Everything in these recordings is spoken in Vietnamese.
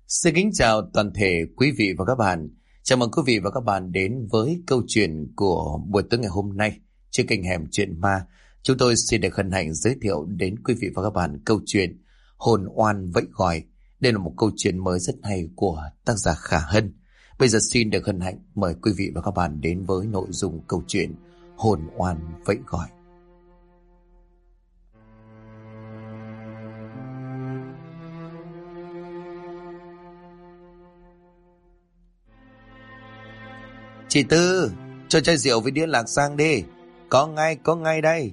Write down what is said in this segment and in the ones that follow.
Xin kính chào toàn thể quý vị và các bạn. Chào mừng quý vị và các bạn đến với câu chuyện của buổi tối ngày hôm nay trên kênh Hẻm Chuyện Ma. Chúng tôi xin được hân hạnh giới thiệu đến quý vị và các bạn câu chuyện Hồn Oan Vẫy Gọi. Đây là một câu chuyện mới rất hay của tác giả Khả Hân. Bây giờ xin được hân hạnh mời quý vị và các bạn đến với nội dung câu chuyện Hồn Oan Vẫy Gọi. Chị Tư, cho chai rượu với đĩa lạc sang đi. Có ngay đây.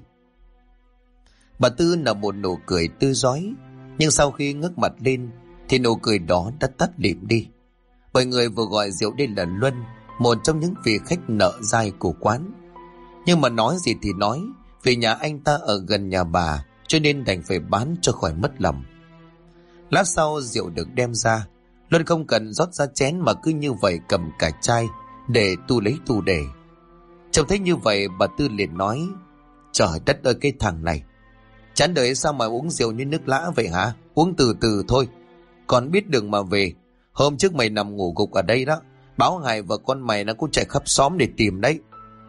Bà Tư nở một nụ cười tươi rói, nhưng sau khi ngước mặt lên thì nụ cười đó đã tắt lịm đi. Bởi người vừa gọi rượu đây là Luân, một trong những vị khách nợ dai của quán. Nhưng mà nói gì thì nói, vì nhà anh ta ở gần nhà bà, cho nên đành phải bán cho khỏi mất lòng. Lát sau rượu được đem ra, Luân không cần rót ra chén mà cứ như vậy cầm cả chai để tu lấy tu để. Trông thấy như vậy, bà Tư liền nói: Trời đất ơi, cái thằng này chán đời sao mà uống rượu như nước lã vậy hả? Uống từ từ thôi, còn biết đường mà về. Hôm trước mày nằm ngủ gục ở đây đó, báo hài và con mày nó cũng chạy khắp xóm để tìm đấy.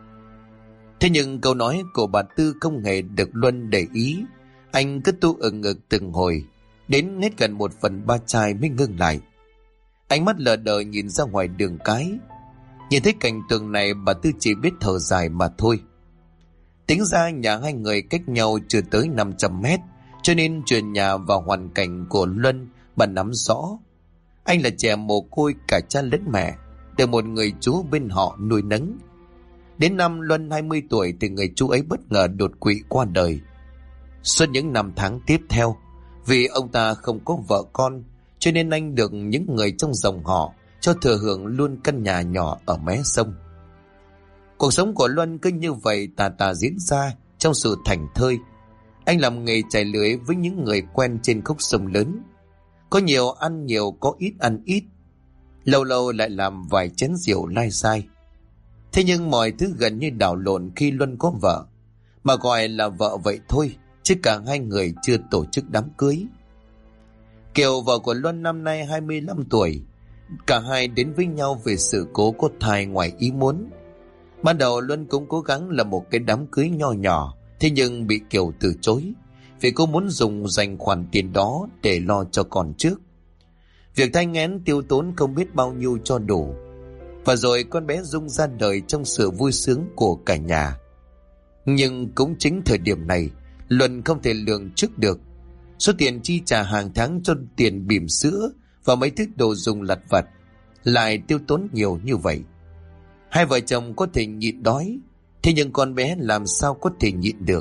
Thế nhưng câu nói của bà Tư không hề được Luân để ý. Anh cứ tu ngực từng hồi, đến hết gần 1/3 chai mới ngưng lại. Ánh mắt lờ đờ nhìn ra ngoài đường cái. Nhìn thấy cảnh tượng này, bà Tư chỉ biết thở dài mà thôi. Tính ra nhà hai người cách nhau chưa tới 500 mét, cho nên chuyện nhà và hoàn cảnh của Luân bà nắm rõ. Anh là trẻ mồ côi cả cha lẫn mẹ, được một người chú bên họ nuôi nấng. Đến năm Luân 20 tuổi thì người chú ấy bất ngờ đột quỵ qua đời. Suốt những năm tháng tiếp theo, vì ông ta không có vợ con, cho nên anh được những người trong dòng họ cho thừa hưởng luôn căn nhà nhỏ ở mé sông. Cuộc sống của Luân cứ như vậy tà diễn ra trong sự thảnh thơi. Anh làm nghề chài lưới với những người quen trên khúc sông lớn. Có nhiều ăn nhiều, có ít ăn ít. Lâu lâu lại làm vài chén rượu lai sai. Thế nhưng mọi thứ gần như đảo lộn khi Luân có vợ. Mà gọi là vợ vậy thôi, chứ cả hai người chưa tổ chức đám cưới. Kiều, vợ của Luân, năm nay 25 tuổi. Cả hai đến với nhau về sự cố có thai ngoài ý muốn. Ban đầu Luân cũng cố gắng làm một cái đám cưới nho nhỏ, thế nhưng bị Kiều từ chối, vì cô muốn dùng dành khoản tiền đó để lo cho con trước. Việc thai nghén tiêu tốn không biết bao nhiêu cho đủ. Và rồi con bé Dung ra đời trong sự vui sướng của cả nhà. Nhưng cũng chính thời điểm này, Luân không thể lường trước được số tiền chi trả hàng tháng cho tiền bỉm sữa và mấy thứ đồ dùng lặt vặt lại tiêu tốn nhiều như vậy. Hai vợ chồng có thể nhịn đói, thế nhưng con bé làm sao có thể nhịn được.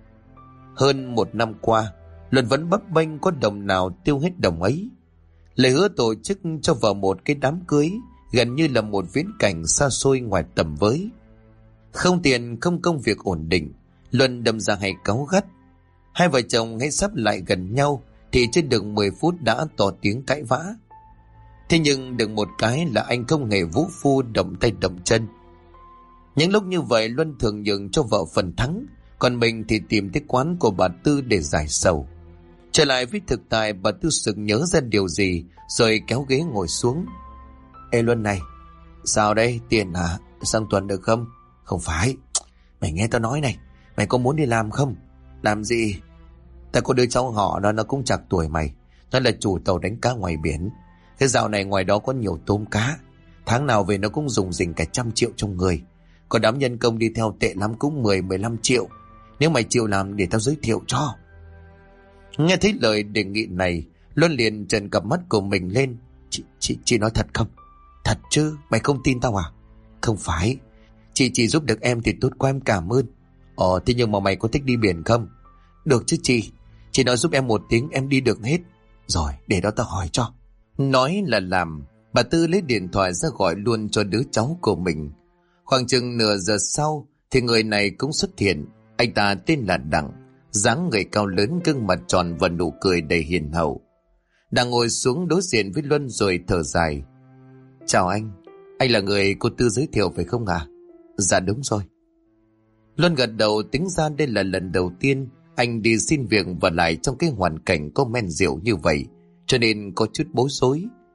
Hơn 1 năm qua, Luân vẫn bấp bênh, có đồng nào tiêu hết đồng ấy. Lời hứa tổ chức cho vợ một cái đám cưới gần như là một viễn cảnh xa xôi ngoài tầm với. Không tiền, không công việc ổn định, Luân đâm ra hay cáu gắt. Hai vợ chồng hay sắp lại gần nhau thì chưa được 10 phút đã tỏ tiếng cãi vã. Thế nhưng được một cái là anh không hề vũ phu động tay động chân. Những lúc như vậy, Luân thường nhường cho vợ phần thắng, còn mình thì tìm tới quán của bà Tư để giải sầu. Trở lại với thực tại, bà Tư sực nhớ ra điều gì rồi kéo ghế ngồi xuống. Ê Luân này, sao đây, tiền hả? Sang tuần được không? Không phải, mày nghe tao nói này, mày có muốn đi làm không? Làm gì? Ta có đứa cháu họ nó cũng chạc tuổi mày. Nó là chủ tàu đánh cá ngoài biển. Thế dạo này ngoài đó có nhiều tôm cá, tháng nào về nó cũng dùng dình cả 100 triệu trong người. Còn đám nhân công đi theo tệ lắm cũng 10-15 triệu. Nếu mày chịu làm để tao giới thiệu cho. Nghe thấy lời đề nghị này, Luân liền trợn cặp mắt của mình lên. Chị nói thật không? Thật chứ, mày không tin tao à? Không phải, chị chỉ giúp được em thì tốt quá, em cảm ơn. Thế nhưng mà mày có thích đi biển không? Được chứ chị nói giúp em một tiếng em đi được hết. Rồi, để đó tao hỏi cho. Nói là làm, bà Tư lấy điện thoại ra gọi luôn cho đứa cháu của mình. Khoảng chừng nửa giờ sau thì người này cũng xuất hiện. Anh ta tên là Đặng, dáng người cao lớn, gương mặt tròn và nụ cười đầy hiền hậu. Đặng ngồi xuống đối diện với Luân rồi thở dài. Chào anh là người cô Tư giới thiệu phải không ạ? Dạ đúng rồi. Luân gật đầu, tính ra đây là lần đầu tiên anh đi xin việc và lại trong cái hoàn cảnh có men rượu như vậy, cho nên có chút bối rối.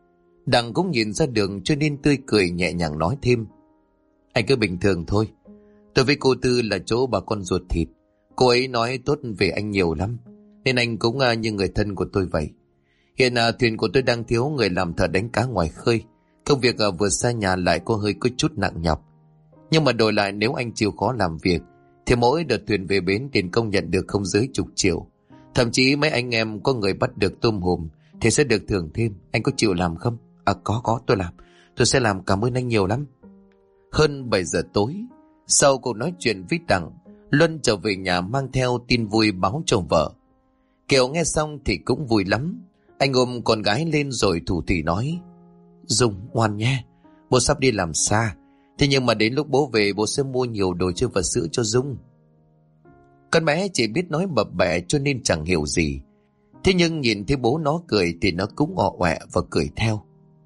Đặng cũng nhìn ra đường cho nên tươi cười nhẹ nhàng nói thêm. Anh cứ bình thường thôi. Tôi với cô Tư là chỗ bà con ruột thịt. Cô ấy nói tốt về anh nhiều lắm, nên anh cũng như người thân của tôi vậy. Hiện thuyền của tôi đang thiếu người làm thợ đánh cá ngoài khơi. Công việc vừa xa nhà lại có hơi có chút nặng nhọc. Nhưng mà đổi lại nếu anh chịu khó làm việc thì mỗi đợt thuyền về bến tiền công nhận được không dưới chục triệu. Thậm chí mấy anh em có người bắt được tôm hùm thì sẽ được thưởng thêm. Anh có chịu làm không? Có, tôi làm. Tôi sẽ làm, cảm ơn anh nhiều lắm. Hơn 7 giờ tối, sau cuộc nói chuyện với Đặng, Luân trở về nhà mang theo tin vui báo cho vợ. Kiều nghe xong thì cũng vui lắm. Anh ôm con gái lên rồi thủ thỉ nói. Dung ngoan nhé, bố sắp đi làm xa. Thế nhưng mà đến lúc bố về bố sẽ mua nhiều đồ chơi và sữa cho Dung. Con bé chỉ biết nói bập bẹ cho nên chẳng hiểu gì. Thế nhưng nhìn thấy bố nó cười thì nó cũng ọ ọe và cười theo.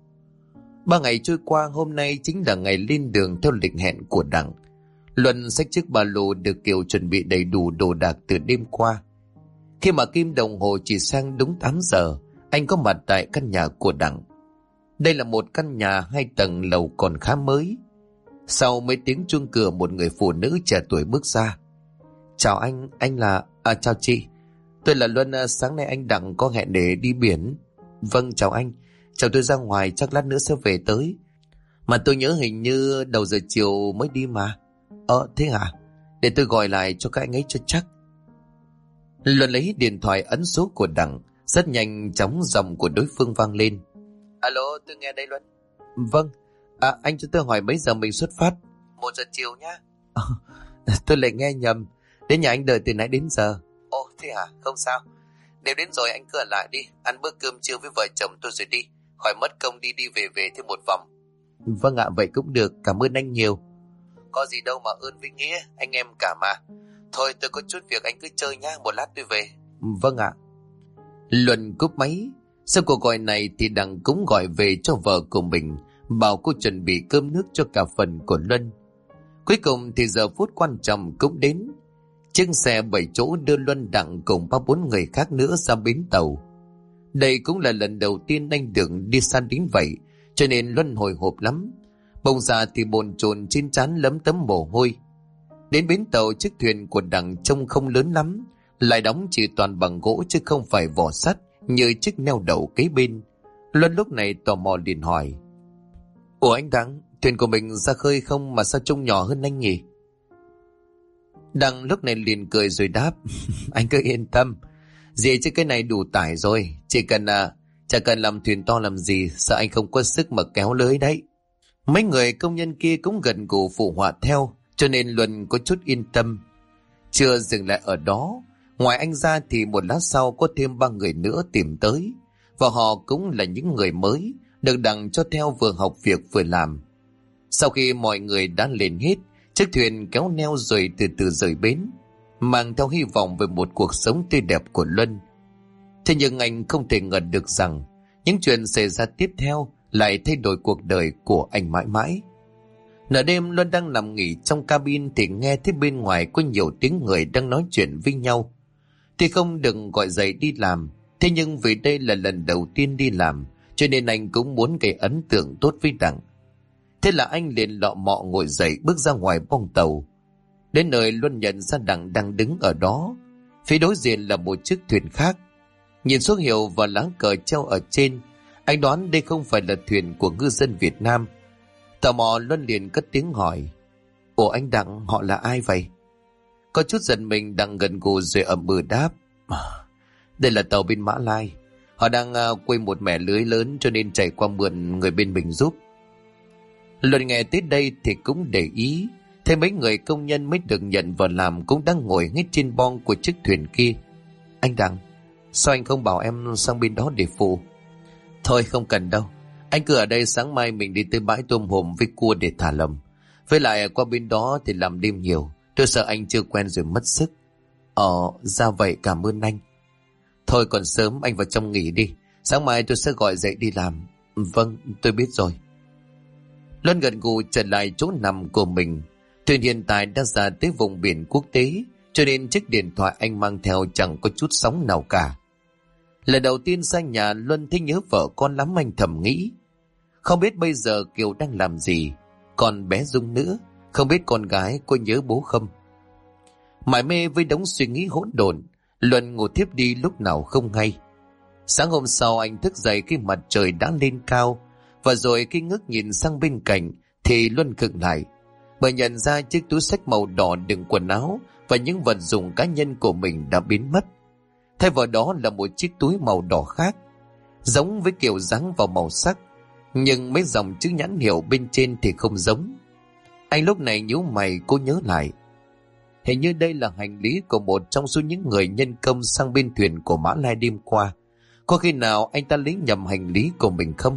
3 ngày trôi qua, hôm nay chính là ngày lên đường theo lịch hẹn của Đặng. Luân xách chiếc ba lô được Kiều chuẩn bị đầy đủ đồ đạc từ đêm qua. Khi mà kim đồng hồ chỉ sang đúng 8 giờ, anh có mặt tại căn nhà của Đặng. Đây là một căn nhà 2 tầng lầu còn khá mới. Sau mấy tiếng chuông cửa, một người phụ nữ trẻ tuổi bước ra. Chào anh là... chào chị. Tôi là Luân, sáng nay anh Đặng có hẹn để đi biển. Vâng, chào anh. Chào, tôi ra ngoài chắc lát nữa sẽ về tới. Mà tôi nhớ hình như đầu giờ chiều mới đi mà. Thế hả? Để tôi gọi lại cho các anh ấy cho chắc. Luân lấy điện thoại ấn số của Đặng. Rất nhanh chóng giọng của đối phương vang lên. Alo, tôi nghe đây Luân. Vâng. Anh cho tôi hỏi mấy giờ mình xuất phát? 1 giờ chiều nhá. Tôi lại nghe nhầm. Đến nhà anh đợi từ nãy đến giờ. Ồ, thế hả? Không sao. Nếu đến rồi anh cứ ở lại đi, ăn bữa cơm trưa với vợ chồng tôi rồi đi. Khỏi mất công đi về thêm một vòng. Vâng ạ, vậy cũng được, cảm ơn anh nhiều. Có gì đâu mà ơn với nghĩa, anh em cả mà. Thôi tôi có chút việc, anh cứ chơi nhá, một lát tôi về. Vâng ạ. Luân cúp máy. Sau cuộc gọi này thì Đặng cũng gọi về cho vợ của mình, bảo cô chuẩn bị cơm nước cho cả phần của Luân. Cuối cùng thì giờ phút quan trọng cũng đến. Chiếc xe 7 chỗ đưa Luân, Đặng cùng 3-4 người khác nữa ra bến tàu. Đây cũng là lần đầu tiên anh được đi xa đến vậy, cho nên Luân hồi hộp lắm. Bông già thì bồn chồn trên trán lấm tấm mồ hôi. Đến bến tàu, chiếc thuyền của Đặng trông không lớn lắm, lại đóng chỉ toàn bằng gỗ chứ không phải vỏ sắt như chiếc neo đậu kế bên. Luân lúc này tò mò liền hỏi. Ủa anh Đặng, thuyền của mình ra khơi không mà sao trông nhỏ hơn anh nhỉ? Đặng lúc này liền cười rồi đáp. Anh cứ yên tâm, dì chứ cái này đủ tải rồi. Chỉ cần chả cần làm thuyền to làm gì, sợ anh không có sức mà kéo lưới đấy. Mấy người công nhân kia cũng gần gù phụ họa theo, cho nên Luân có chút yên tâm. Chưa dừng lại ở đó, ngoài anh ra thì một lát sau có thêm 3 người nữa tìm tới, và họ cũng là những người mới được Đặng cho theo vừa học việc vừa làm. Sau khi mọi người đã lên hết, chiếc thuyền kéo neo rồi từ từ rời bến, mang theo hy vọng về một cuộc sống tươi đẹp của Luân. Thế nhưng anh không thể ngờ được rằng những chuyện xảy ra tiếp theo lại thay đổi cuộc đời của anh mãi mãi. Nửa đêm Luân đang nằm nghỉ trong cabin thì nghe thấy bên ngoài có nhiều tiếng người đang nói chuyện với nhau. Thì không đừng gọi dậy đi làm, thế nhưng vì đây là lần đầu tiên đi làm, cho nên anh cũng muốn gây ấn tượng tốt với Đặng. Thế là anh liền lọ mọ ngồi dậy bước ra ngoài bong tàu. Đến nơi Luân nhận ra Đặng đang đứng ở đó. Phía đối diện là một chiếc thuyền khác. Nhìn số hiệu và lá cờ treo ở trên, anh đoán đây không phải là thuyền của ngư dân Việt Nam. Tò mò Luân liền cất tiếng hỏi. Ủa anh Đặng, họ là ai vậy? Có chút giận mình, Đặng gần gù rồi ậm ừ đáp. Đây là tàu bên Mã Lai. Họ đang quây một mẻ lưới lớn cho nên chạy qua mượn người bên mình giúp. Luân nghe tới đây thì cũng để ý, thấy mấy người công nhân mới được nhận vào làm cũng đang ngồi hết trên bon của chiếc thuyền kia. Anh Đặng, sao anh không bảo em sang bên đó để phụ? Thôi không cần đâu, anh cứ ở đây, sáng mai mình đi tới bãi tôm hùm với cua để thả lồng. Với lại qua bên đó thì làm đêm nhiều, tôi sợ anh chưa quen rồi mất sức. Ra vậy, cảm ơn anh. Thôi còn sớm, anh vào trong nghỉ đi, sáng mai tôi sẽ gọi dậy đi làm. Vâng, tôi biết rồi. Luân gật gù trở lại chỗ nằm của mình. Thuyền hiện tại đã ra tới vùng biển quốc tế, cho nên chiếc điện thoại anh mang theo chẳng có chút sóng nào cả. Lần đầu tiên sang nhà, Luân thấy nhớ vợ con lắm, anh thầm nghĩ. Không biết bây giờ Kiều đang làm gì, còn bé Dung nữa, không biết con gái có nhớ bố không. Mải mê với đống suy nghĩ hỗn độn, Luân ngủ thiếp đi lúc nào không hay. Sáng hôm sau anh thức dậy khi mặt trời đã lên cao, và rồi khi ngước nhìn sang bên cạnh thì Luân khựng lại, bởi nhận ra chiếc túi xách màu đỏ đựng quần áo và những vật dụng cá nhân của mình đã biến mất. Thay vào đó là một chiếc túi màu đỏ khác, giống với kiểu dáng và màu sắc, nhưng mấy dòng chữ nhãn hiệu bên trên thì không giống. Anh lúc này nhíu mày cố nhớ lại. Hình như đây là hành lý của một trong số những người nhân công sang bên thuyền của Mã Lai đêm qua. Có khi nào anh ta lấy nhầm hành lý của mình không?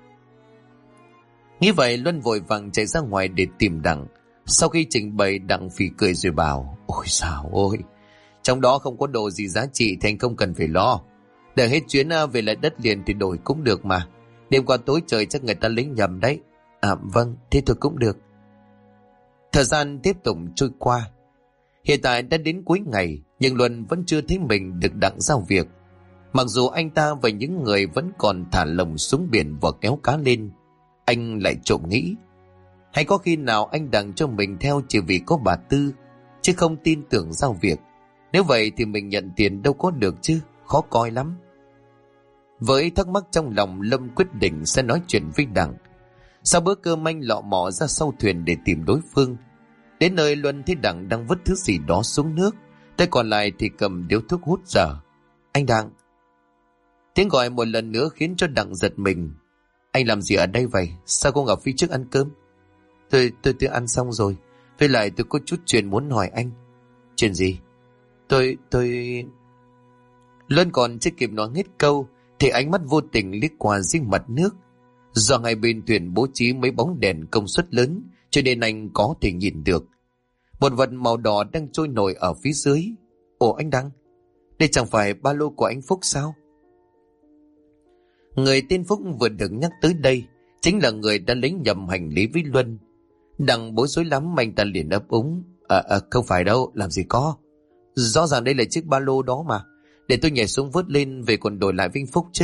Nghĩ vậy Luân vội vàng chạy ra ngoài để tìm Đặng. Sau khi trình bày, Đặng phì cười rồi bảo: Ôi sao ôi, trong đó không có đồ gì giá trị thì anh không cần phải lo. Đợi hết chuyến về lại đất liền thì đổi cũng được mà. Đêm qua tối trời chắc người ta lấy nhầm đấy. À vâng, thế thôi cũng được. Thời gian tiếp tục trôi qua. Hiện tại đã đến cuối ngày, nhưng Luân vẫn chưa thấy mình được Đặng giao việc. Mặc dù anh ta và những người vẫn còn thả lồng xuống biển và kéo cá lên, anh lại trộm nghĩ. Hay có khi nào anh Đặng cho mình theo chỉ vì có bà Tư, chứ không tin tưởng giao việc. Nếu vậy thì mình nhận tiền đâu có được chứ, khó coi lắm. Với thắc mắc trong lòng, Lâm quyết định sẽ nói chuyện với Đặng. Sau bữa cơm anh lọ mọ ra sau thuyền để tìm đối phương. Đến nơi Luân thấy Đặng đang vứt thứ gì đó xuống nước, tay còn lại thì cầm điếu thuốc hút dở. Anh Đặng. Tiếng gọi một lần nữa khiến cho Đặng giật mình. Anh làm gì ở đây vậy? Sao không ở phía trước ăn cơm? Tôi ăn xong rồi. Với lại tôi có chút chuyện muốn hỏi anh. Chuyện gì? Tôi... Luân còn chưa kịp nói hết câu thì ánh mắt vô tình liếc qua dưới mặt nước. Do hai bên thuyền bố trí mấy bóng đèn công suất lớn, cho nên anh có thể nhìn được một vật màu đỏ đang trôi nổi ở phía dưới. Ồ anh Đăng, đây chẳng phải ba lô của anh Phúc sao? Người tên Phúc vừa được nhắc tới đây chính là người đã lấy nhầm hành lý với Luân. Đặng bối rối lắm, anh ta liền ấp úng. Không phải đâu, làm gì có. Rõ ràng đây là chiếc ba lô đó mà. Để tôi nhảy xuống vớt lên về còn đổi lại với Phúc chứ.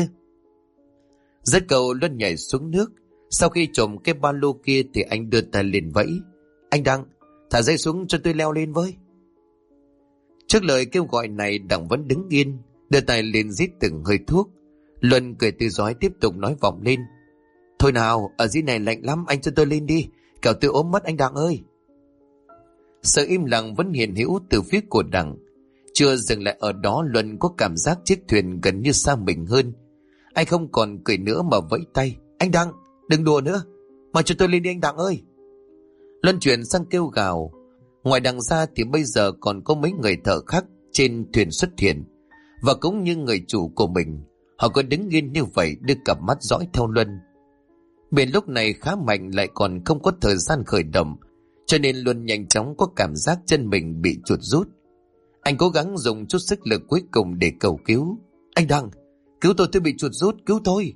Dứt câu Luân nhảy xuống nước. Sau khi trộm cái ba lô kia thì anh đưa tay lên vẫy. Anh Đặng, thả dây xuống cho tôi leo lên với. Trước lời kêu gọi này, Đặng vẫn đứng yên, đưa tay lên rít từng hơi thuốc. Luân cười tươi rói tiếp tục nói vọng lên. Thôi nào, ở dưới này lạnh lắm, anh cho tôi lên đi, kẻo tôi ốm mất anh Đặng ơi. Sự im lặng vẫn hiện hữu từ phía của Đặng. Chưa dừng lại ở đó, Luân có cảm giác chiếc thuyền gần như xa mình hơn. Anh không còn cười nữa mà vẫy tay. Anh Đặng, đừng đùa nữa, mà cho tôi lên đi anh Đặng ơi. Luân chuyển sang kêu gào. Ngoài Đặng ra thì bây giờ còn có mấy người thợ khác trên thuyền xuất hiện. Và cũng như người chủ của mình, họ có đứng yên như vậy đưa cặp mắt dõi theo Luân. Biển lúc này khá mạnh, lại còn không có thời gian khởi động, cho nên Luân nhanh chóng có cảm giác chân mình bị chuột rút. Anh cố gắng dùng chút sức lực cuối cùng để cầu cứu. Anh Đặng, cứu tôi bị chuột rút, cứu tôi.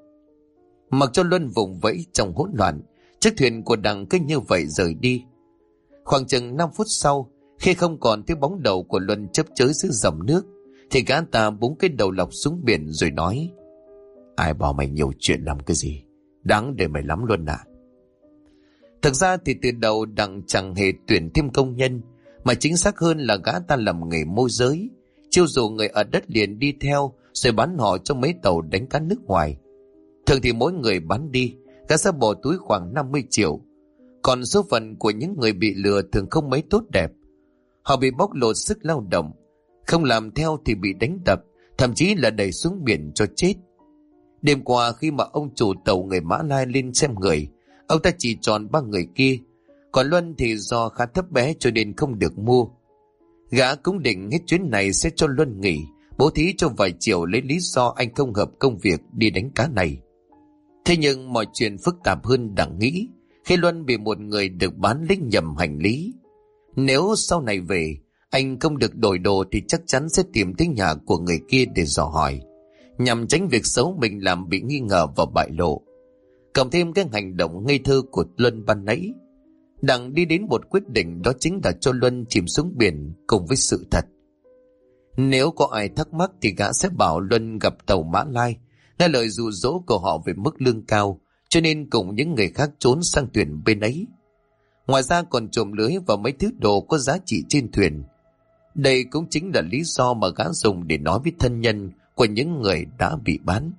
Mặc cho Luân vùng vẫy trong hỗn loạn, chiếc thuyền của Đặng cứ như vậy rời đi. Khoảng chừng 5 phút sau, khi không còn thấy bóng đầu của Luân chớp chới dưới dòng nước, thì gã ta búng cái đầu lọc xuống biển rồi nói. Ai bảo mày nhiều chuyện làm cái gì, đáng để mày lắm Luân à. Thực ra thì từ đầu Đặng chẳng hề tuyển thêm công nhân, mà chính xác hơn là gã ta làm nghề môi giới, chiêu dụ người ở đất liền đi theo rồi bán họ cho mấy tàu đánh cá nước ngoài. Thường thì mỗi người bán đi, gã sẽ bỏ túi khoảng 50 triệu. Còn số phận của những người bị lừa thường không mấy tốt đẹp. Họ bị bóc lột sức lao động, không làm theo thì bị đánh đập, thậm chí là đẩy xuống biển cho chết. Đêm qua khi mà ông chủ tàu người Mã Lai lên xem người, ông ta chỉ chọn 3 người kia, còn Luân thì do khá thấp bé cho nên không được mua. Gã cũng định hết chuyến này sẽ cho Luân nghỉ, bố thí cho vài triệu lấy lý do anh không hợp công việc đi đánh cá này. Thế nhưng mọi chuyện phức tạp hơn Đặng nghĩ khi Luân bị một người được bán lấy nhầm hành lý. Nếu sau này về anh không được đổi đồ thì chắc chắn sẽ tìm tới nhà của người kia để dò hỏi, nhằm tránh việc xấu mình làm bị nghi ngờ và bại lộ. Cộng thêm cái hành động ngây thơ của Luân ban nãy, Đặng đi đến một quyết định, đó chính là cho Luân chìm xuống biển cùng với sự thật. Nếu có ai thắc mắc thì gã sẽ bảo Luân gặp tàu Mã Lai, nghe lời dụ dỗ của họ về mức lương cao, cho nên cùng những người khác trốn sang thuyền bên ấy. Ngoài ra còn trộm lưới và mấy thứ đồ có giá trị trên thuyền. Đây cũng chính là lý do mà gã dùng để nói với thân nhân của những người đã bị bán.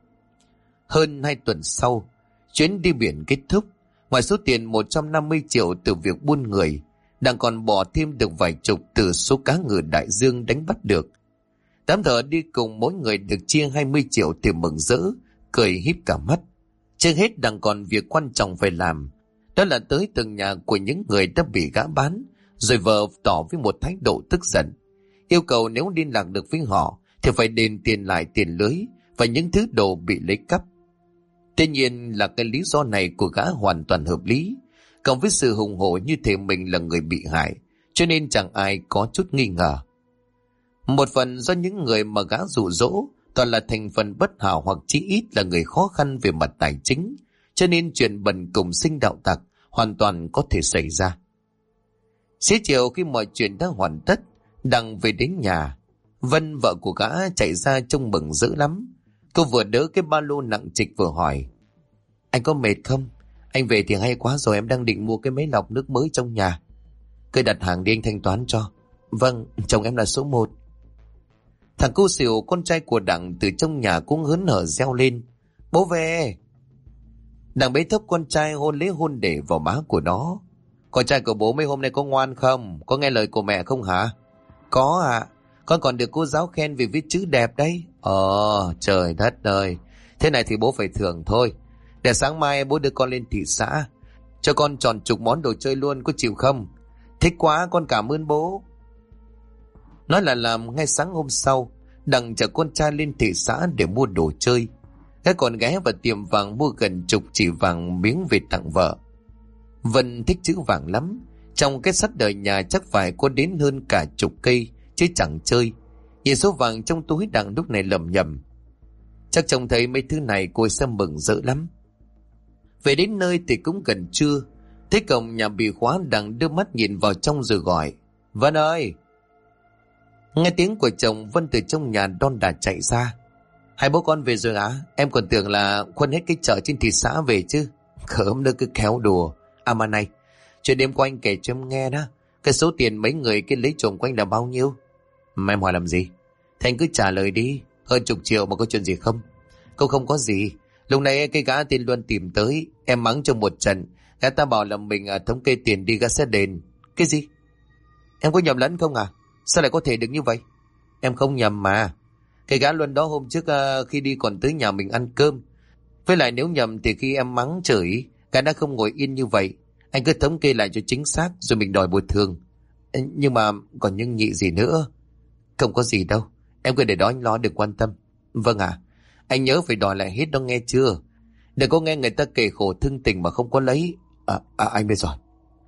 Hơn 2 tuần sau, chuyến đi biển kết thúc. Ngoài số tiền 150 triệu từ việc buôn người, Đặng còn bỏ thêm được vài chục từ số cá ngừ đại dương đánh bắt được. Đám thợ đi cùng mỗi người được chia 20 triệu thì mừng rỡ, cười híp cả mắt. Trước hết Đặng còn việc quan trọng phải làm, đó là tới từng nhà của những người đã bị gã bán, rồi vợ tỏ với một thái độ tức giận, yêu cầu nếu liên lạc được với họ thì phải đền tiền lại tiền lưới và những thứ đồ bị lấy cắp. Tuy nhiên là cái lý do này của gã hoàn toàn hợp lý, cộng với sự hùng hổ như thể mình là người bị hại, cho nên chẳng ai có chút nghi ngờ. Một phần do những người mà gã dụ dỗ toàn là thành phần bất hảo hoặc chí ít là người khó khăn về mặt tài chính, cho nên chuyện bần cùng sinh đạo tặc hoàn toàn có thể xảy ra. Xế chiều khi mọi chuyện đã hoàn tất, Đặng về đến nhà. Vân, vợ của gã, chạy ra trông mừng dữ lắm. Cô vừa đỡ cái ba lô nặng trịch vừa hỏi: "Anh có mệt không? Anh về thì hay quá rồi, em đang định mua cái máy lọc nước mới trong nhà. Cứ đặt hàng đi, anh thanh toán cho." "Vâng, chồng em là số 1. Thằng cu xỉu con trai của Đặng từ trong nhà cũng hớn hở reo lên: "Bố về!" Đặng bế thốc con trai hôn lấy hôn để vào má của nó. "Con trai của bố mấy hôm nay có ngoan không? Có nghe lời của mẹ không hả?" "Có ạ. Con còn được cô giáo khen vì viết chữ đẹp đấy." Trời đất ơi. Thế này thì bố phải thưởng thôi. Để sáng mai bố đưa con lên thị xã, cho con tròn chục món đồ chơi luôn, có chịu không?" "Thích quá, con cảm ơn bố." Nói là làm. Ngay sáng hôm sau, Đặng chở con trai lên thị xã để mua đồ chơi. Các còn ghé vào tiệm vàng mua gần chục chỉ vàng miếng về tặng vợ. Vân thích chữ vàng lắm. Trong cái sắt đời nhà chắc phải có đến hơn cả chục cây, chứ chẳng chơi. Nhìn số vàng trong túi Đặng lúc này lầm nhầm. Chắc trông thấy mấy thứ này cô sẽ mừng rỡ lắm. Về đến nơi thì cũng gần trưa. Thấy cổng nhà bị khóa, Đặng đưa mắt nhìn vào trong rồi gọi: "Vân ơi!" Nghe tiếng của chồng, Vân từ trong nhà đon đả chạy ra: "Hai bố con về rồi à? Em còn tưởng là khuân hết cái chợ trên thị xã về chứ." "Khớm nữa, cứ khéo đùa. À mà này, chuyện đêm qua anh kể cho em nghe đó. Cái số tiền mấy người cái lấy trộm của anh là bao nhiêu?" "Mà em hỏi làm gì? Thì anh cứ trả lời đi. Hơn chục triệu mà có chuyện gì không?" "Câu không có gì. Lúc này cái gã tên Luân tìm tới, em mắng trong một trận. Gã ta bảo là mình thống kê tiền đi gã sẽ đền." "Cái gì? Em có nhầm lẫn không à? Sao lại có thể được như vậy?" "Em không nhầm mà. Cái gã Luân đó hôm trước khi đi còn tới nhà mình ăn cơm. Với lại nếu nhầm thì khi em mắng chửi, gã đã không ngồi yên như vậy. Anh cứ thống kê lại cho chính xác rồi mình đòi bồi thường." "Nhưng mà còn nhưng nhị gì nữa?" "Không có gì đâu. Em cứ để đó anh lo, đừng quan tâm." "Vâng ạ. Anh nhớ phải đòi lại hết đó nghe chưa? Đừng có nghe người ta kể khổ thương tình mà không có lấy." Anh biết rồi."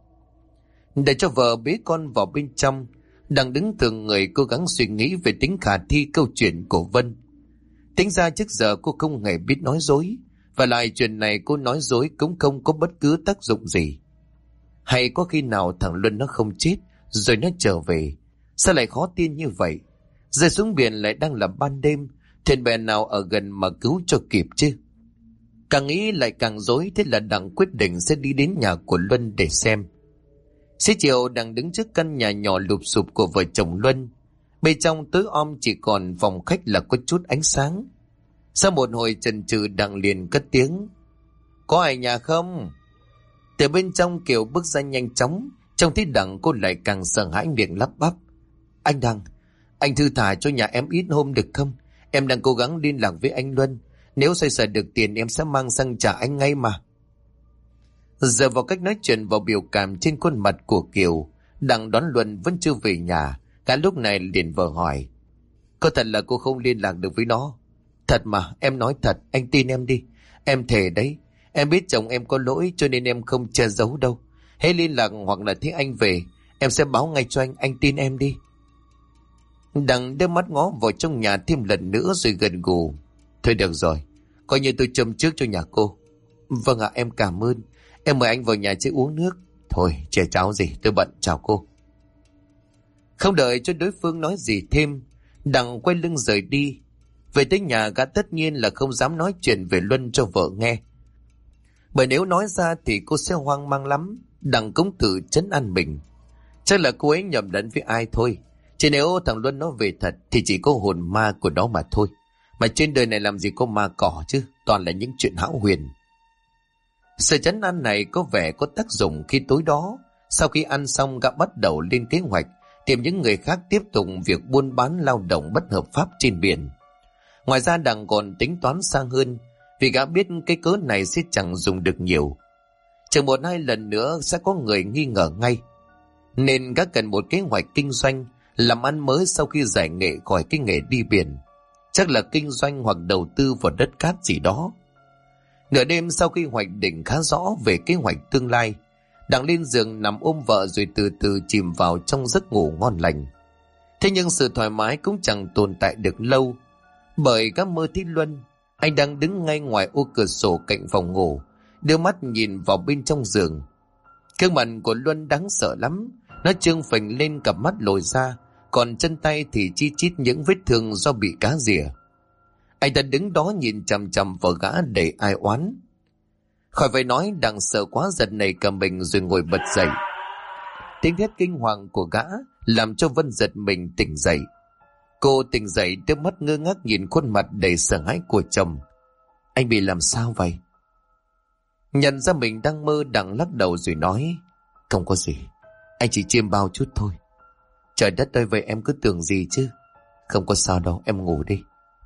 Để cho vợ bế con vào bên trong, đang đứng từng người cố gắng suy nghĩ về tính khả thi câu chuyện của Vân. Tính ra trước giờ cô không hề biết nói dối, và lại chuyện này cô nói dối cũng không có bất cứ tác dụng gì. Hay có khi nào thằng Luân nó không chết rồi nó trở về? Sao lại khó tin như vậy? Rơi xuống biển lại đang là ban đêm, thuyền bè nào ở gần mà cứu cho kịp chứ? Càng nghĩ lại càng rối, thế là Đặng quyết định sẽ đi đến nhà của Luân để xem. Xế chiều Đặng đứng trước căn nhà nhỏ lụp xụp của vợ chồng Luân. Bên trong tối om chỉ còn phòng khách là có chút ánh sáng. Sau một hồi chần chừ, Đặng liền cất tiếng: "Có ai nhà không?" Từ bên trong Kiều bước ra nhanh chóng. Trong thấy Đặng, cô lại càng sợ hãi, miệng lắp bắp: "Anh Đặng, anh thư thả cho nhà em ít hôm được không? Em đang cố gắng liên lạc với anh Luân. Nếu xoay sở được tiền em sẽ mang sang trả anh ngay mà." Giờ vào cách nói chuyện, vào biểu cảm trên khuôn mặt của Kiều, Đặng đoán Luân vẫn chưa về nhà. Cả lúc này liền vờ hỏi: "Có thật là cô không liên lạc được với nó?" "Thật mà, em nói thật, anh tin em đi. Em thề đấy. Em biết chồng em có lỗi cho nên em không che giấu đâu. Hễ liên lạc hoặc là thấy anh về, em sẽ báo ngay cho anh tin em đi." Đặng đưa mắt ngó vào trong nhà thêm lần nữa rồi gật gù: "Thôi được rồi, coi như tôi châm trước cho nhà cô." "Vâng ạ, em cảm ơn. Em mời anh vào nhà chứ uống nước." "Thôi, chè cháo gì, tôi bận, chào cô." Không đợi cho đối phương nói gì thêm, Đặng quay lưng rời đi. Về tới nhà, gã tất nhiên là không dám nói chuyện về Luân cho vợ nghe. Bởi nếu nói ra thì cô sẽ hoang mang lắm. Đằng cũng tự trấn an mình. Chắc là cô ấy nhầm lẫn với ai thôi. Chứ nếu thằng Luân nó về thật thì chỉ có hồn ma của nó mà thôi. Mà trên đời này làm gì có ma cỏ chứ, toàn là những chuyện hão huyền. Sự trấn an này có vẻ có tác dụng khi tối đó, sau khi ăn xong gã bắt đầu lên kế hoạch tìm những người khác tiếp tục việc buôn bán lao động bất hợp pháp trên biển. Ngoài ra Đằng còn tính toán xa hơn, vì gã biết cái cớ này sẽ chẳng dùng được nhiều. Chừng 1-2 lần nữa sẽ có người nghi ngờ ngay. Nên gã cần một kế hoạch kinh doanh, làm ăn mới sau khi giải nghệ khỏi cái nghề đi biển. Chắc là kinh doanh hoặc đầu tư vào đất cát gì đó. Nửa đêm sau khi hoạch định khá rõ về kế hoạch tương lai, Đằng lên giường nằm ôm vợ rồi từ từ chìm vào trong giấc ngủ ngon lành. Thế nhưng sự thoải mái cũng chẳng tồn tại được lâu, bởi gã mơ thấy Luân. Anh đang đứng ngay ngoài ô cửa sổ cạnh phòng ngủ, đưa mắt nhìn vào bên trong giường. Gương mặt của Luân đáng sợ lắm, nó trương phình lên, cặp mắt lồi ra, còn chân tay thì chi chít những vết thương do bị cá rỉa. Anh ta đứng đó nhìn chằm chằm vào gã đầy ai oán. Khỏi phải nói, Đằng sợ quá giật nảy cả mình rồi ngồi bật dậy. Tiếng thét kinh hoàng của gã làm cho Vân giật mình tỉnh dậy. Cô tỉnh dậy, đôi mắt ngơ ngác nhìn khuôn mặt đầy sợ hãi của chồng. Anh bị làm sao vậy? Nhận ra mình đang mơ, Đằng lắc đầu rồi nói, không có gì, anh chỉ chiêm bao chút thôi. Trời đất ơi, vậy em cứ tưởng gì chứ? Không có sao đâu, em ngủ đi.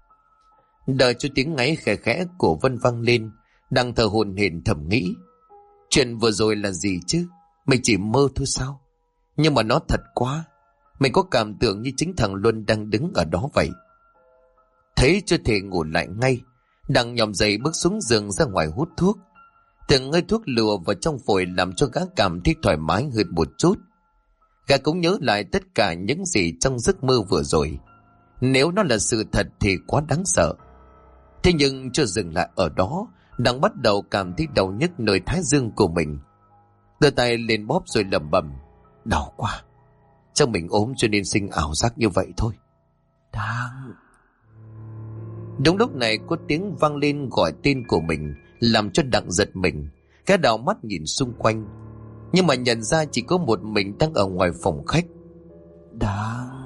Đợi cho tiếng ngáy khẽ khẽ của Vân vang lên, Đằng thở hổn hển thầm nghĩ, chuyện vừa rồi là gì chứ? Mình chỉ mơ thôi sao? Nhưng mà nó thật quá. Mình có cảm tưởng như chính thằng Luân đang đứng ở đó vậy. Thấy chưa thể ngủ lại ngay, Đằng nhòm dậy bước xuống giường ra ngoài hút thuốc. Từng hơi thuốc lùa vào trong phổi làm cho gã cảm thấy thoải mái hơn một chút. Gã cũng nhớ lại tất cả những gì trong giấc mơ vừa rồi. Nếu nó là sự thật thì quá đáng sợ. Thế nhưng chưa dừng lại ở đó, Đằng bắt đầu cảm thấy đau nhức nơi thái dương của mình. Đưa tay lên bóp rồi lẩm bẩm, đau quá, chắc mình ốm cho nên sinh ảo giác như vậy thôi. Đằng. Đúng lúc này có tiếng vang lên gọi tên của mình, làm cho Đằng giật mình. Gã đảo mắt nhìn xung quanh, nhưng mà nhận ra chỉ có một mình đang ở ngoài phòng khách. Đằng.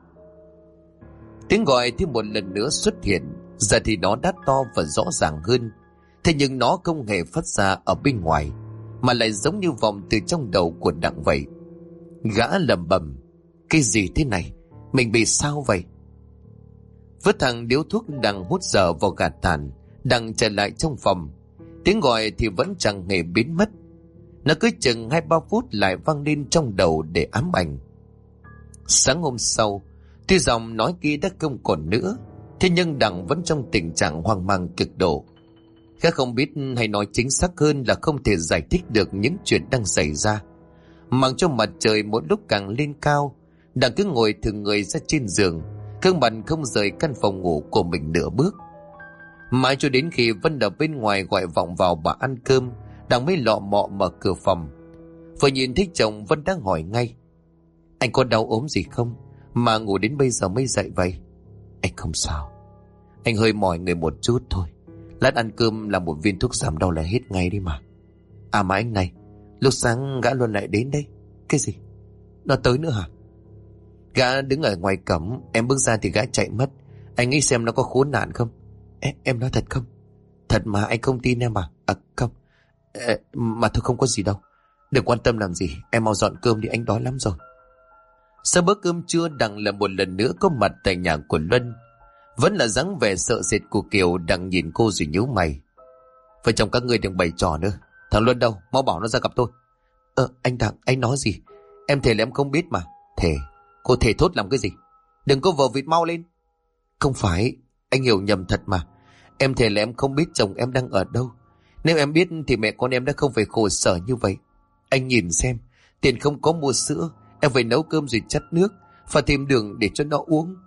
Tiếng gọi thêm một lần nữa xuất hiện, giờ thì nó đã to và rõ ràng hơn. Thế nhưng nó không hề phát ra ở bên ngoài, mà lại giống như vọng từ trong đầu của Đặng vậy. Gã lẩm bẩm, cái gì thế này? Mình bị sao vậy? Vứt thằng điếu thuốc Đặng hút dở vào gạt tàn, Đặng trở lại trong phòng. Tiếng gọi thì vẫn chẳng hề biến mất. Nó cứ chừng 2-3 phút lại vang lên trong đầu để ám ảnh. Sáng hôm sau, tuy giọng nói kia đã không còn nữa, thế nhưng Đặng vẫn trong tình trạng hoang mang cực độ. Gã không biết, hay nói chính xác hơn là không thể giải thích được những chuyện đang xảy ra. Mặc cho mặt trời mỗi lúc càng lên cao, Đặng cứ ngồi thừng người ra trên giường, gương mặt không rời căn phòng ngủ của mình nửa bước. Mãi cho đến khi Vân ở bên ngoài gọi vọng vào bà ăn cơm, Đặng mới lọ mọ mở cửa phòng. Vừa nhìn thấy chồng, Vân đang hỏi ngay, anh có đau ốm gì không mà ngủ đến bây giờ mới dậy vậy? Anh không sao, anh hơi mỏi người một chút thôi. Lát ăn cơm làm một viên thuốc giảm đau là hết ngay đi mà. À mà anh này, lúc sáng gã Luân lại đến đây. Cái gì? Nó tới nữa hả? Gã đứng ở ngoài cổng, em bước ra thì gã chạy mất. Anh nghĩ xem nó có khốn nạn không? Em nói thật không? Thật mà, anh không tin em à? À không, mà thôi không có gì đâu. Đừng quan tâm làm gì, em mau dọn cơm đi, anh đói lắm rồi. Sau bữa cơm trưa, Đặng là một lần nữa có mặt tại nhà của Luân. Vẫn là dáng vẻ sợ sệt của Kiều. Đặng nhìn cô rồi nhíu mày. Vợ chồng các ngươi đừng bày trò nữa. Thằng Luân đâu, mau bảo nó ra gặp tôi. Anh Đặng, anh nói gì? Em thề là em không biết mà. Thề? Cô thề thốt làm cái gì? Đừng có vờ vịt, mau lên. Không phải, anh hiểu nhầm thật mà. Em thề là em không biết chồng em đang ở đâu. Nếu em biết thì mẹ con em đã không phải khổ sở như vậy. Anh nhìn xem, tiền không có mua sữa, em phải nấu cơm rồi chắt nước, và thêm đường để cho nó uống.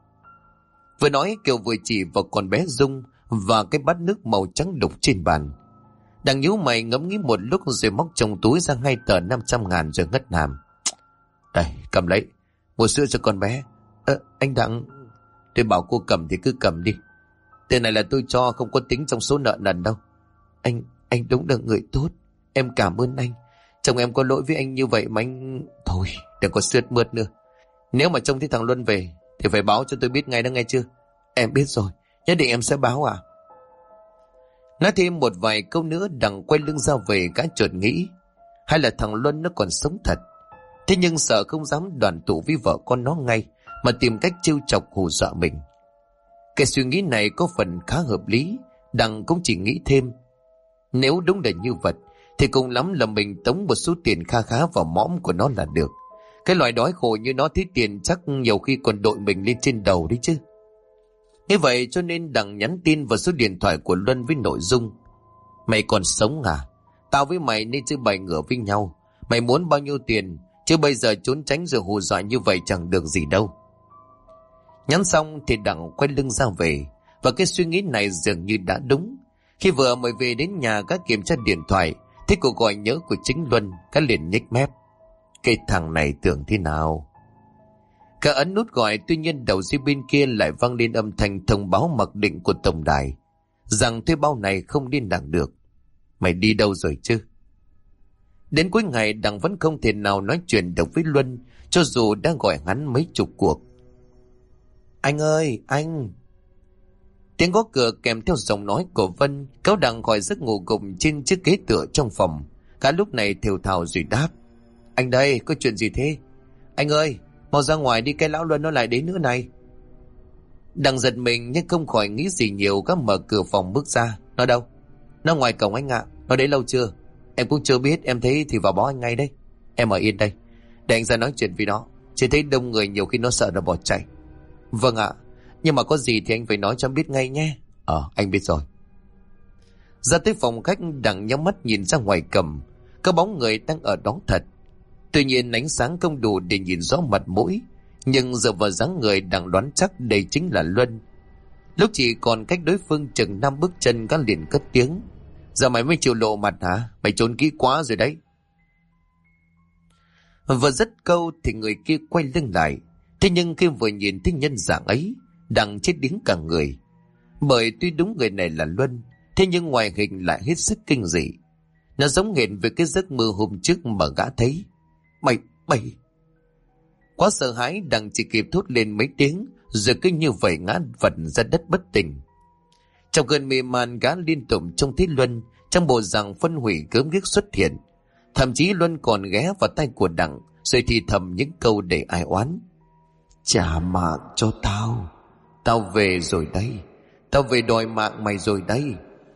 Vừa nói Kiều vừa chỉ vào con bé Dung và cái bát nước màu trắng đục trên bàn. Đằng nhíu mày ngẫm nghĩ một lúc rồi móc trong túi ra 2 tờ 500.000 rồi ngất ngàm. Đây, cầm lấy, mua sữa cho con bé. Anh Đặng, tôi bảo cô cầm thì cứ cầm đi. Tiền này là tôi cho, không có tính trong số nợ nần đâu. Anh đúng là người tốt. Em cảm ơn anh. Chồng em có lỗi với anh như vậy mà anh... Thôi, đừng có sướt mướt nữa. Nếu mà trông thấy thằng Luân về thì phải báo cho tôi biết ngay đó, nghe chưa? Em biết rồi, nhất định em sẽ báo ạ. Nói thêm một vài câu nữa, Đằng quay lưng ra về. Gã chợt nghĩ, hay là thằng Luân nó còn sống thật. Thế nhưng sợ không dám đoàn tụ với vợ con nó ngay, mà tìm cách trêu chọc hù dọa mình. Cái suy nghĩ này có phần khá hợp lý. Đằng cũng chỉ nghĩ thêm, nếu đúng là như vậy thì cùng lắm là mình tống một số tiền kha khá vào mõm của nó là được. Cái loại đói khổ như nó thấy tiền chắc nhiều khi còn đội mình lên trên đầu đấy chứ. Như vậy cho nên Đằng nhắn tin vào số điện thoại của Luân với nội dung: mày còn sống à? Tao với mày nên chơi bài ngửa với nhau. Mày muốn bao nhiêu tiền? Chứ bây giờ trốn tránh rồi hù dọa như vậy chẳng được gì đâu. Nhắn xong thì Đằng quay lưng ra về. Và cái suy nghĩ này dường như đã đúng. Khi vừa mới về đến nhà, các kiểm tra điện thoại thấy cuộc gọi nhớ của chính Luân. Các liền nhếch mép: cái thằng này tưởng thế nào? Cả ấn nút gọi, tuy nhiên đầu dây bên kia lại vang lên âm thanh thông báo mặc định của tổng đài rằng thuê bao này không liên lạc được. Mày đi đâu rồi chứ? Đến cuối ngày Đằng vẫn không thể nào nói chuyện được với Luân, cho dù đã gọi hắn mấy chục cuộc. Anh ơi, anh! Tiếng gõ cửa kèm theo giọng nói của Vân kéo Đằng khỏi giấc ngủ gục trên chiếc ghế tựa trong phòng. Cả lúc này thều thào rồi đáp: anh đây, có chuyện gì thế? Anh ơi, mau ra ngoài đi, cái lão Luân nó lại đến nữa này. Đằng giật mình nhưng không khỏi nghĩ gì nhiều. Gã mở cửa phòng bước ra. Nó đâu? Nó ngoài cổng anh ạ. Nó đến lâu chưa? Em cũng chưa biết, em thấy thì vào báo anh ngay đấy. Em ở yên đây, để anh ra nói chuyện với nó. Chỉ thấy đông người nhiều khi nó sợ nó bỏ chạy. Vâng ạ, nhưng mà có gì thì anh phải nói cho em biết ngay nhé. Anh biết rồi. Ra tới phòng khách, Đằng nhắm mắt nhìn ra ngoài cầm. Có bóng người đang ở đó thật. Tuy nhiên ánh sáng không đủ để nhìn rõ mặt mũi, nhưng dựa vào dáng người Đằng đoán chắc đây chính là Luân. Lúc chỉ còn cách đối phương chừng 5 bước chân, gã liền cất tiếng: giờ mày mới chịu lộ mặt hả? Mày trốn kỹ quá rồi đấy. Vừa dứt câu thì người kia quay lưng lại. Thế nhưng khi vừa nhìn thấy nhân dạng ấy, Đằng chết điếng cả người. Bởi tuy đúng người này là Luân, thế nhưng ngoài hình lại hết sức kinh dị. Nó giống hệt với cái giấc mơ hôm trước mà gã thấy. Mày! Quá sợ hãi, Đằng chỉ kịp thốt lên mấy tiếng, rồi cứ như vậy ngã vật ra đất bất tỉnh. Trong cơn mê man, gã liên tục trông thấy Luân trong bộ dạng phân hủy gớm ghiếc xuất hiện. Thậm chí Luân còn ghé vào tay của Đằng rồi thì thầm những câu để ai oán: trả mạng cho tao. Tao về rồi đây. Tao về đòi mạng mày rồi đây.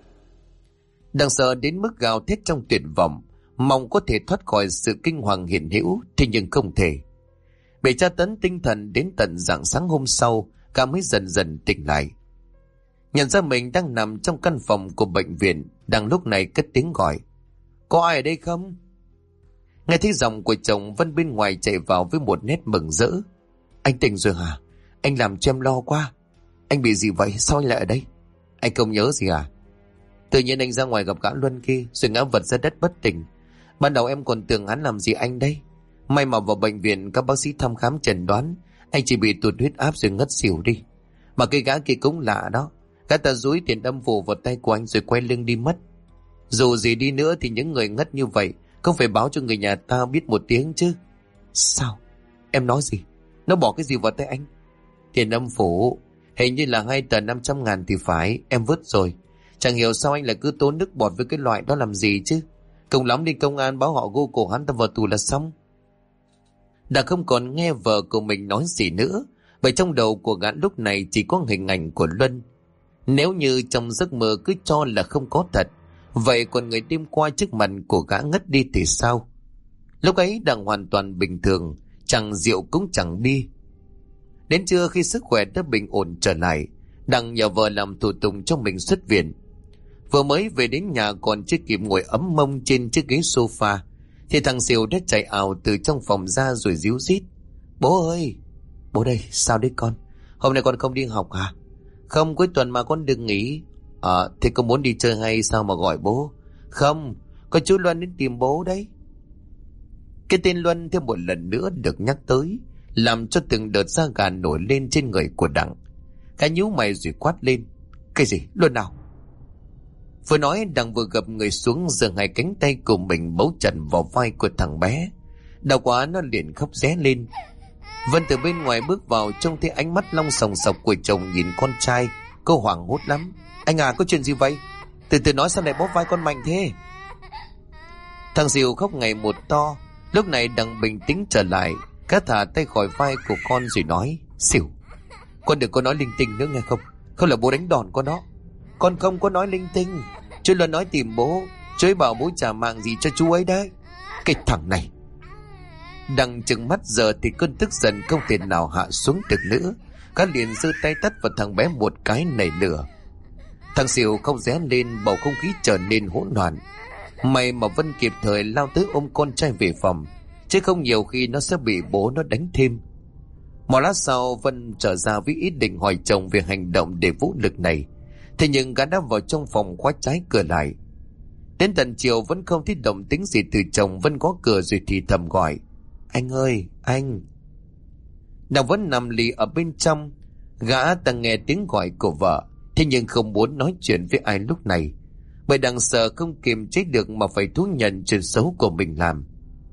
Đằng sợ đến mức gào thét trong tuyệt vọng, mong có thể thoát khỏi sự kinh hoàng hiện hữu, thế nhưng không thể. Bị tra tấn tinh thần đến tận rạng sáng hôm sau, cả mới dần dần tỉnh lại. Nhận ra mình đang nằm trong căn phòng của bệnh viện, Đằng lúc này cất tiếng gọi: có ai ở đây không? Nghe thấy giọng của chồng, Vân bên ngoài chạy vào với một nét mừng rỡ: anh tỉnh rồi hả? Anh làm cho em lo quá. Anh bị gì vậy? Sao anh lại ở đây? Anh không nhớ gì à? Tự nhiên anh ra ngoài gặp gã Luân kia rồi ngã vật ra đất bất tỉnh. Ban đầu em còn tưởng hắn làm gì anh đây. May mà vào bệnh viện các bác sĩ thăm khám chẩn đoán anh chỉ bị tụt huyết áp rồi ngất xỉu đi. Mà cái gã kia cũng lạ đó. Gã ta dúi tiền âm phủ vào tay của anh rồi quay lưng đi mất. Dù gì đi nữa thì những người ngất như vậy không phải báo cho người nhà ta biết một tiếng chứ. Sao? Em nói gì? Nó bỏ cái gì vào tay anh? Tiền âm phủ. Hình như là 2 tờ 500.000 thì phải. Em vứt rồi. Chẳng hiểu sao anh lại cứ tốn nước bọt với cái loại đó làm gì chứ. Cùng lắm đi công an báo họ gô cổ hắn ta vào tù là xong. Đã không còn nghe vợ của mình nói gì nữa, bởi trong đầu của gã lúc này chỉ có hình ảnh của Luân. Nếu như trong giấc mơ cứ cho là không có thật, vậy còn người đêm qua trước mặt của gã ngất đi thì sao? Lúc ấy Đằng hoàn toàn bình thường, chẳng rượu cũng chẳng đi. Đến trưa khi sức khỏe đã bình ổn trở lại, Đằng nhờ vợ làm thủ tục cho mình xuất viện. Vừa mới về đến nhà còn chưa kịp ngồi ấm mông trên chiếc ghế sofa thì thằng Siêu đã chạy ào từ trong phòng ra rồi ríu rít: bố ơi! Bố đây, sao đấy con? Hôm nay con không đi học hả? Không, cuối tuần mà con đừng nghỉ. Thế con muốn đi chơi hay sao mà gọi bố? Không, có chú Luân đến tìm bố đấy. Cái tên Luân thêm một lần nữa được nhắc tới, làm cho từng đợt da gà nổi lên trên người của Đằng. Cái nhíu mày rồi quát lên: cái gì? Luân nào? Vừa nói Đằng vừa gập người xuống, giơ hai cánh tay của mình bấu chặt vào vai của thằng bé. Đau quá nó liền khóc ré lên. Vân từ bên ngoài bước vào, trông thấy ánh mắt long sòng sọc của chồng nhìn con trai. Cô hoảng hốt lắm. Anh à, có chuyện gì vậy? Từ từ nói, sao lại bóp vai con mạnh thế? Thằng Diệu khóc ngày một to. Lúc này Đằng bình tĩnh trở lại, cá thả tay khỏi vai của con rồi nói: Xỉu, con đừng có nói linh tinh nữa nghe không? Không là bố đánh đòn con đó. Con không có nói linh tinh. Chú Luân nói tìm bố, chú ấy bảo bố trả mạng gì cho chú ấy đấy. Cái thằng này. Đằng trừng mắt, giờ thì cơn tức giận không thể nào hạ xuống được nữa. Cá liền giơ tay tát vào thằng bé một cái nảy lửa. Thằng Xỉu không ré lên, bầu không khí trở nên hỗn loạn. May mà Vân kịp thời lao tới ôm con trai về phòng, chứ không nhiều khi nó sẽ bị bố nó đánh thêm. Một lát sau Vân trở ra với ý định hỏi chồng về hành động để vũ lực này. Thế nhưng gã đã vào trong phòng khóa trái cửa lại. Đến tận chiều vẫn không thấy động tĩnh gì từ chồng. Vân gõ cửa rồi thì thầm gọi: Anh ơi, anh. Đằng vẫn nằm lì ở bên trong. Gã ta nghe tiếng gọi của vợ, thế nhưng không muốn nói chuyện với ai lúc này, bởi Đằng sợ không kiềm chế được mà phải thú nhận chuyện xấu của mình làm.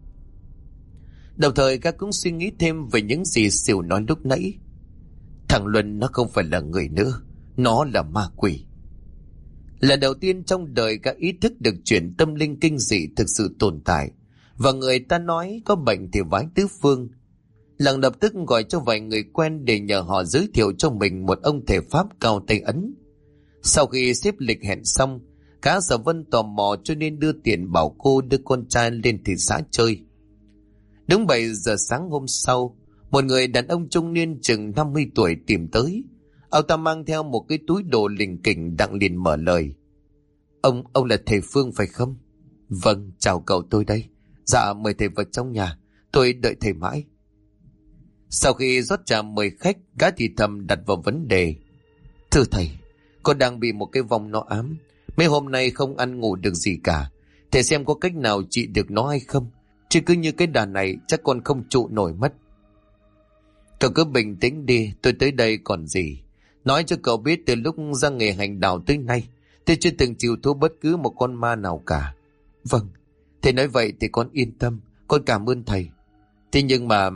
Đồng thời gã cũng suy nghĩ thêm về những gì Xỉu nói lúc nãy. Thằng Luân nó không phải là người nữa, nó là ma quỷ. Lần đầu tiên trong đời gã ý thức được chuyện tâm linh kinh dị thực sự tồn tại, và người ta nói có bệnh thì vái tứ phương. Lần lập tức gọi cho vài người quen để nhờ họ giới thiệu cho mình một ông thầy pháp cao tay ấn. Sau khi xếp lịch hẹn xong, cả Sở Vân tò mò cho nên đưa tiền bảo cô đưa con trai lên thị xã chơi. Đúng 7 giờ sáng hôm sau, một người đàn ông trung niên chừng 50 tuổi tìm tới. Ông ta mang theo một cái túi đồ lình kỉnh. Đặng liền mở lời: Ông là thầy Phương phải không? Vâng, chào cậu, tôi đây. Dạ, mời thầy vào trong nhà, tôi đợi thầy mãi. Sau khi rót trà mời khách, gã thì thầm đặt vào vấn đề: Thưa thầy, con đang bị một cái vong nó ám. Mấy hôm nay không ăn ngủ được gì cả. Thầy xem có cách nào trị được nó hay không? Chứ cứ như cái đàn này chắc con không trụ nổi mất. Cậu cứ bình tĩnh đi, tôi tới đây còn gì. Nói cho cậu biết, từ lúc ra nghề hành đạo tới nay, tôi chưa từng chịu thua bất cứ một con ma nào cả. Vâng, thầy nói vậy thì con yên tâm, con cảm ơn thầy. Thế nhưng mà...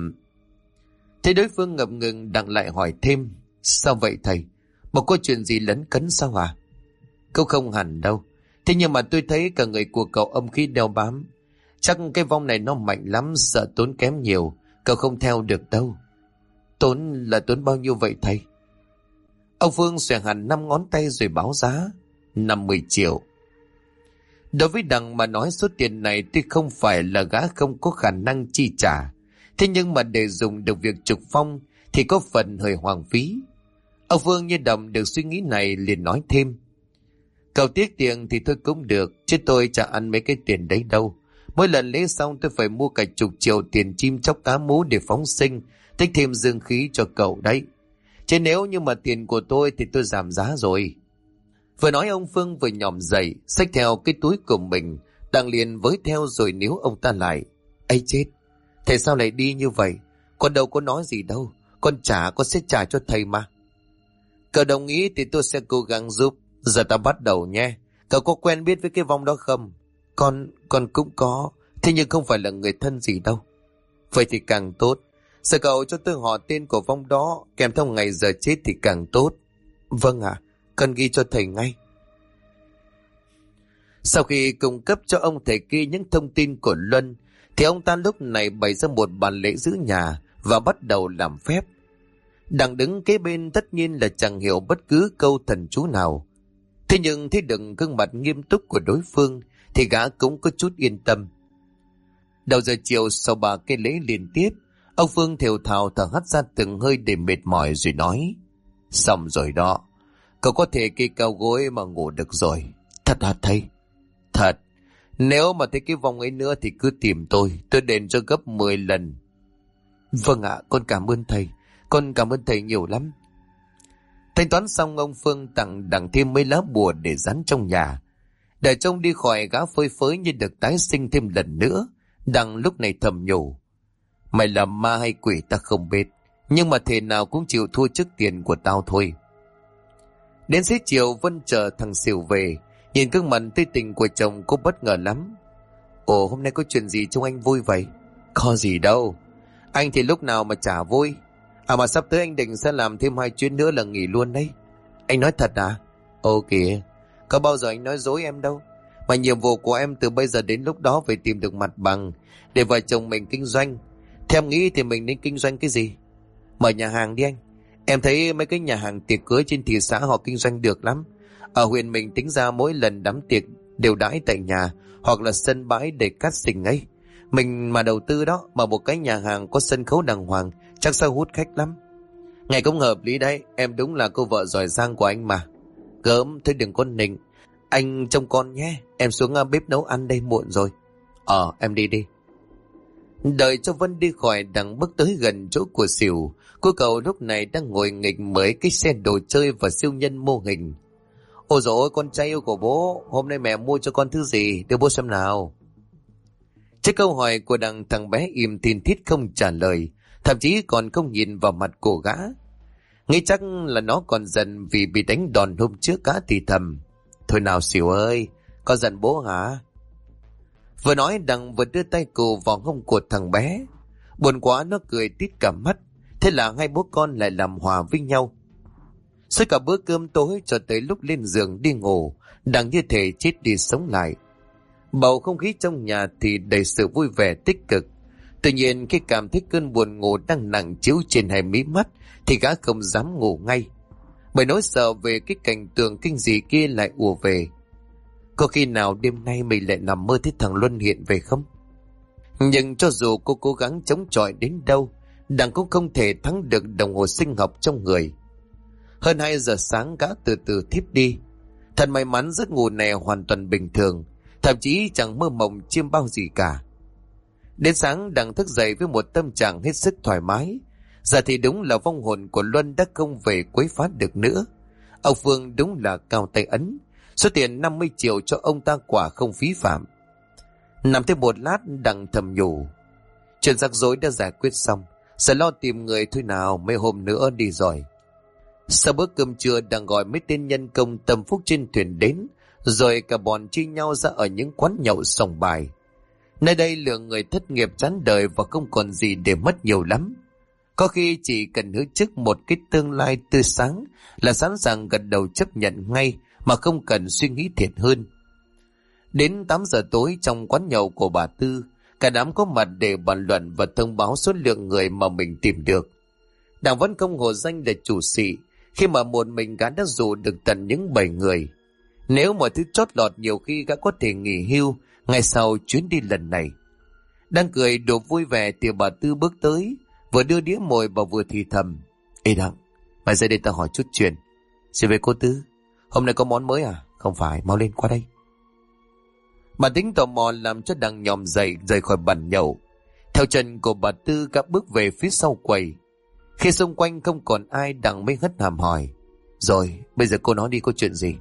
Thế đối phương ngập ngừng, Đặng lại hỏi thêm: Sao vậy thầy? Mà có chuyện gì lấn cấn sao à? Câu không hẳn đâu. Thế nhưng mà tôi thấy cả người của cậu âm khí đeo bám. Chắc cái vong này nó mạnh lắm, sợ tốn kém nhiều, cậu không theo được đâu. Tốn bao nhiêu vậy thầy? Ông Phương xòe hẳn 5 ngón tay rồi báo giá: 50 triệu. Đối với Đằng mà nói, số tiền này tuy không phải là gã không có khả năng chi trả, thế nhưng mà để dùng được việc trục phong thì có phần hơi hoang phí. Ông Phương như đầm được suy nghĩ này, liền nói thêm: Cậu tiếc tiền thì thôi cũng được, chứ tôi chả ăn mấy cái tiền đấy đâu. Mỗi lần lễ xong tôi phải mua cả chục triệu tiền chim chóc cá mú để phóng sinh, tích thêm dương khí cho cậu đấy. Chứ nếu như mà tiền của tôi thì tôi giảm giá rồi. Vừa nói ông Phương vừa nhòm dậy, xách theo cái túi của mình. Đặng liền với theo rồi níu ông ta lại: Ây chết, thầy sao lại đi như vậy? Con đâu có nói gì đâu, con sẽ trả cho thầy mà. Cậu đồng ý thì tôi sẽ cố gắng giúp. Giờ ta bắt đầu nhé. Cậu có quen biết với cái vong đó không? Con cũng có, thế nhưng không phải là người thân gì đâu. Vậy thì càng tốt. Sợ cậu cho tôi họ tên của vong đó, kèm theo ngày giờ chết thì càng tốt. Vâng ạ, con ghi cho thầy ngay. Sau khi cung cấp cho ông thầy kia những thông tin của Luân, thì ông ta lúc này bày ra một bàn lễ giữ nhà và bắt đầu làm phép. Đặng đứng kế bên tất nhiên là chẳng hiểu bất cứ câu thần chú nào. Thế nhưng thấy được gương mặt nghiêm túc của đối phương thì gã cũng có chút yên tâm. Đầu giờ chiều, sau 3 cái lễ liên tiếp, ông Phương thều thào thở hắt ra từng hơi để mệt mỏi rồi nói: Xong rồi đó, cậu có thể kê cao gối mà ngủ được rồi. Thật hả thầy? Thật. Nếu mà thấy cái vong ấy nữa thì cứ tìm tôi đền cho gấp 10 lần. Vâng ạ, con cảm ơn thầy. Con cảm ơn thầy nhiều lắm. Thanh toán xong, ông Phương tặng Đặng thêm mấy lá bùa để dán trong nhà. Để trông đi khỏi, gã phơi phới như được tái sinh thêm lần nữa. Đặng lúc này thầm nhủ: Mày là ma hay quỷ ta không biết, nhưng mà thể nào cũng chịu thua trước tiền của tao thôi. Đến xế chiều, Vân chờ thằng Xỉu về, Nhìn gương mặt tươi tỉnh của chồng, cô bất ngờ lắm. Ồ, hôm nay có chuyện gì trông anh vui vậy? Có gì đâu, anh thì lúc nào mà chả vui. À mà sắp tới anh định sẽ làm thêm 2 chuyến nữa là nghỉ luôn đấy. Anh nói thật à? Ồ kìa, có bao giờ anh nói dối em đâu. Mà nhiệm vụ của em từ bây giờ đến lúc đó phải tìm được mặt bằng để vợ chồng mình kinh doanh. Theo em nghĩ thì mình nên kinh doanh cái gì? Mở nhà hàng đi anh. Em thấy mấy cái nhà hàng tiệc cưới trên thị xã họ kinh doanh được lắm. Ở huyện mình tính ra mỗi lần đám tiệc đều đãi tại nhà hoặc là sân bãi để cắt xình ấy. Mình mà đầu tư đó, mà một cái nhà hàng có sân khấu đàng hoàng chắc sẽ hút khách lắm. Ngày cũng hợp lý đấy, em đúng là cô vợ giỏi giang của anh mà. Gớm, thôi đừng có nịnh. Anh trông con nhé, em xuống bếp nấu ăn đây, muộn rồi. Em đi đi. Đợi cho Vân đi khỏi, Đằng bước tới gần chỗ của Sỉu. Cô cậu lúc này đang ngồi nghịch mới cái xe đồ chơi và siêu nhân mô hình. Ôi dồi ôi, con trai yêu của bố, hôm nay mẹ mua cho con thứ gì, đưa bố xem nào. Trước câu hỏi của Đằng, thằng bé im tin thít không trả lời, thậm chí còn không nhìn vào mặt của gã. Nghĩ chắc là nó còn giận vì bị đánh đòn hôm trước, cá thì thầm. Thôi nào Sỉu ơi, con giận bố hả? Vừa nói Đằng vừa đưa tay cù vào hông của thằng bé. Buồn quá, nó cười tít cả mắt. Thế là hai bố con lại làm hòa với nhau. Suốt cả bữa cơm tối cho tới lúc lên giường đi ngủ, Đằng như thể chết đi sống lại. Bầu không khí trong nhà thì đầy sự vui vẻ tích cực. Tuy nhiên khi cảm thấy cơn buồn ngủ đang nặng chiếu trên hai mí mắt thì gã không dám ngủ ngay, bởi nỗi sợ về cái cảnh tượng kinh dị kia lại ùa về. Có khi nào đêm nay mình lại nằm mơ thấy thằng Luân hiện về không? Nhưng cho dù cô cố gắng chống chọi đến đâu, Đằng cũng không thể thắng được đồng hồ sinh học trong người. Hơn 2 giờ sáng gã từ từ thiếp đi. Thật may mắn giấc ngủ này hoàn toàn bình thường, thậm chí chẳng mơ mộng chiêm bao gì cả. Đến sáng Đằng thức dậy với một tâm trạng hết sức thoải mái. Giờ thì đúng là vong hồn của Luân đã không về quấy phá được nữa. Ông Phương đúng là cao tay ấn, số tiền 50 triệu cho ông ta quả không phí phạm. Nằm thêm một lát, Đằng thầm nhủ, chuyện rắc rối đã giải quyết xong, sẽ lo tìm người thôi nào, mấy hôm nữa đi rồi. Sau bữa cơm trưa, Đằng gọi mấy tên nhân công tâm phúc trên thuyền đến, rồi cả bọn chia nhau ra ở những quán nhậu sòng bài. Nơi đây lượng người thất nghiệp chán đời và không còn gì để mất nhiều lắm. Có khi chỉ cần hứa trước một cái tương lai tươi sáng là sẵn sàng gật đầu chấp nhận ngay mà không cần suy nghĩ thiệt hơn. Đến 8 giờ tối, trong quán nhậu của bà Tư, cả đám có mặt để bàn luận và thông báo số lượng người mà mình tìm được. Đảng vẫn không hổ danh là chủ sĩ, khi mà một mình gã đã dụ được tận những 7 người. Nếu mọi thứ chót lọt, nhiều khi gã có thể nghỉ hưu ngay sau chuyến đi lần này. Đang cười đùa vui vẻ thì bà Tư bước tới, vừa đưa đĩa mồi và vừa thì thầm. Ê Đặng, mày ra đây tao hỏi chút chuyện. Xin về cô Tư, hôm nay có món mới à? Không phải, mau lên qua đây. Bà tính tò mò làm cho Đặng nhòm dậy rời khỏi bàn nhậu. Theo chân của bà Tư, gã bước về phía sau quầy. Khi xung quanh không còn ai, Đặng mới hất hàm hỏi. Rồi, bây giờ cô nói đi, có chuyện gì?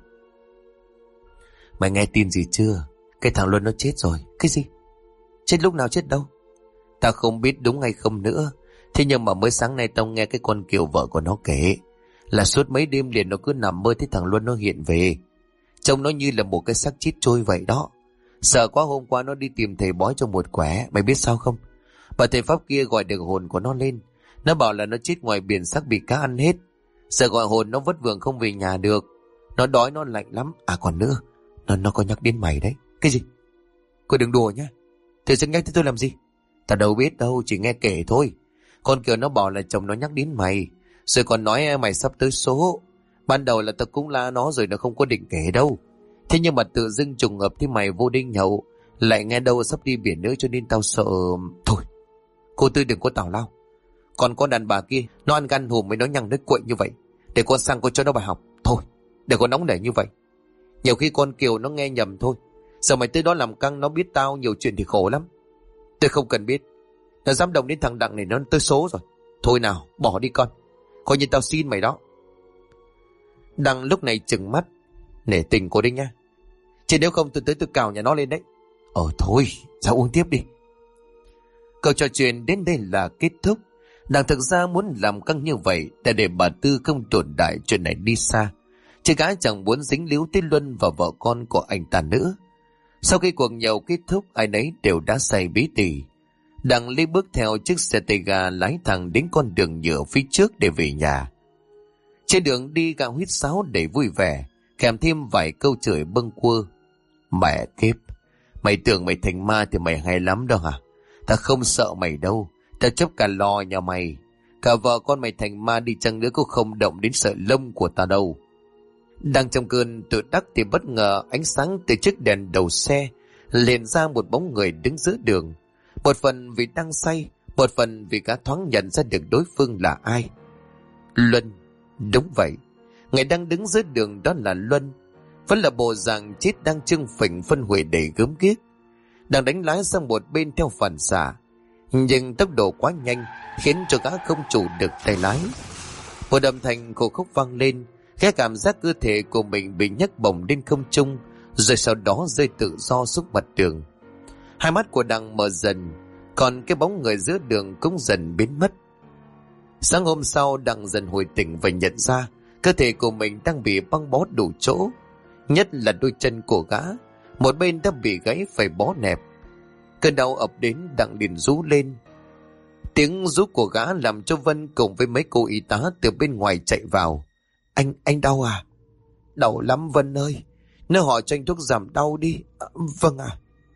Mày nghe tin gì chưa? Cái thằng Luân nó chết rồi. Cái gì? Chết lúc nào, chết đâu? Tao không biết đúng hay không nữa. Thế nhưng mà mới sáng nay tao nghe cái con Kiều vợ của nó kể là suốt mấy đêm liền nó cứ nằm mơ thấy thằng Luân nó hiện về. Trông nó như là một cái xác chết trôi vậy đó. Sợ quá, hôm qua nó đi tìm thầy bói cho một quẻ. Mày biết sao không? Bà thầy pháp kia gọi được hồn của nó lên. Nó bảo là nó chết ngoài biển, xác bị cá ăn hết. Sợ gọi hồn nó vất vưởng không về nhà được. Nó đói, nó lạnh lắm. À còn nữa, nó có nhắc đến mày đấy. Cái gì? Cô đừng đùa nhá. Thầy sẽ nhắc tới tôi làm gì? Tao đâu biết đâu, chỉ nghe kể thôi. Con Kiều nó bảo là chồng nó nhắc đến mày, rồi còn nói mày sắp tới số. Ban đầu là tao cũng la nó rồi, nó không có định kể đâu. Thế nhưng mà tự dưng trùng hợp thì mày vô đinh nhậu, lại nghe đâu sắp đi biển nữa, cho nên tao sợ. Thôi, cô Tư đừng có tào lao. Còn con đàn bà kia, nó ăn gan hùm mới nói nhằng nói cuội như vậy. Để con sang cô cho nó bài học. Thôi, để con nóng nảy như vậy. Nhiều khi con Kiều nó nghe nhầm thôi. Giờ mày tới đó làm căng, nó biết tao nhiều chuyện thì khổ lắm. Tôi không cần biết. Nó dám động đến thằng Đặng này, nó tới số rồi. Thôi nào, bỏ đi con. Coi như tao xin mày đó. Đặng lúc này trừng mắt. Nể tình cô đấy nha. Chứ nếu không tôi tới tôi cào nhà nó lên đấy. Thôi, sao uống tiếp đi. Câu trò chuyện đến đây là kết thúc. Đặng thực ra muốn làm căng như vậy để bà Tư không tồn đại chuyện này đi xa. Chứ gã chẳng muốn dính líu tới Luân và vợ con của anh ta nữa. Sau khi cuộc nhậu kết thúc, ai nấy đều đã say bí tỉ. Đặng Ly bước theo chiếc xe tay ga lái thẳng đến con đường nhựa phía trước để về nhà. Trên đường đi, gã huýt sáo để vui vẻ, kèm thêm vài câu chửi bâng quơ. Mẹ kiếp, mày tưởng mày thành ma thì mày hay lắm đâu hả? Ta không sợ mày đâu, ta chấp cả lò nhà mày. Cả vợ con mày thành ma đi chăng nữa cũng không động đến sợi lông của ta đâu. Đang trong cơn tự đắc thì bất ngờ ánh sáng từ chiếc đèn đầu xe liền ra một bóng người đứng giữa đường. Một phần vì đang say, một phần vì gã thoáng nhận ra được đối phương là ai. Luân. Đúng vậy, người đang đứng giữa đường đó là Luân. Vẫn là bộ dạng chết đang trưng phình phân huệ đầy gớm ghiếc, đang đánh lái sang một bên theo phản xạ, nhưng tốc độ quá nhanh khiến cho gã không chủ được tay lái. Một âm thanh khô khốc vang lên, gã cảm giác cơ thể của mình bị nhấc bổng lên không trung, rồi sau đó rơi tự do xuống mặt đường. Hai mắt của Đăng mở dần, còn cái bóng người giữa đường cũng dần biến mất. Sáng hôm sau, Đăng dần hồi tỉnh và nhận ra cơ thể của mình đang bị băng bó đủ chỗ, nhất là đôi chân của gã, một bên đã bị gãy phải bó nẹp. Cơn đau ập đến, Đăng liền rú lên. Tiếng rú của gã làm cho Vân cùng với mấy cô y tá từ bên ngoài chạy vào. Anh đau à? Đau lắm Vân ơi, nếu họ cho anh thuốc giảm đau đi. Vâng ạ.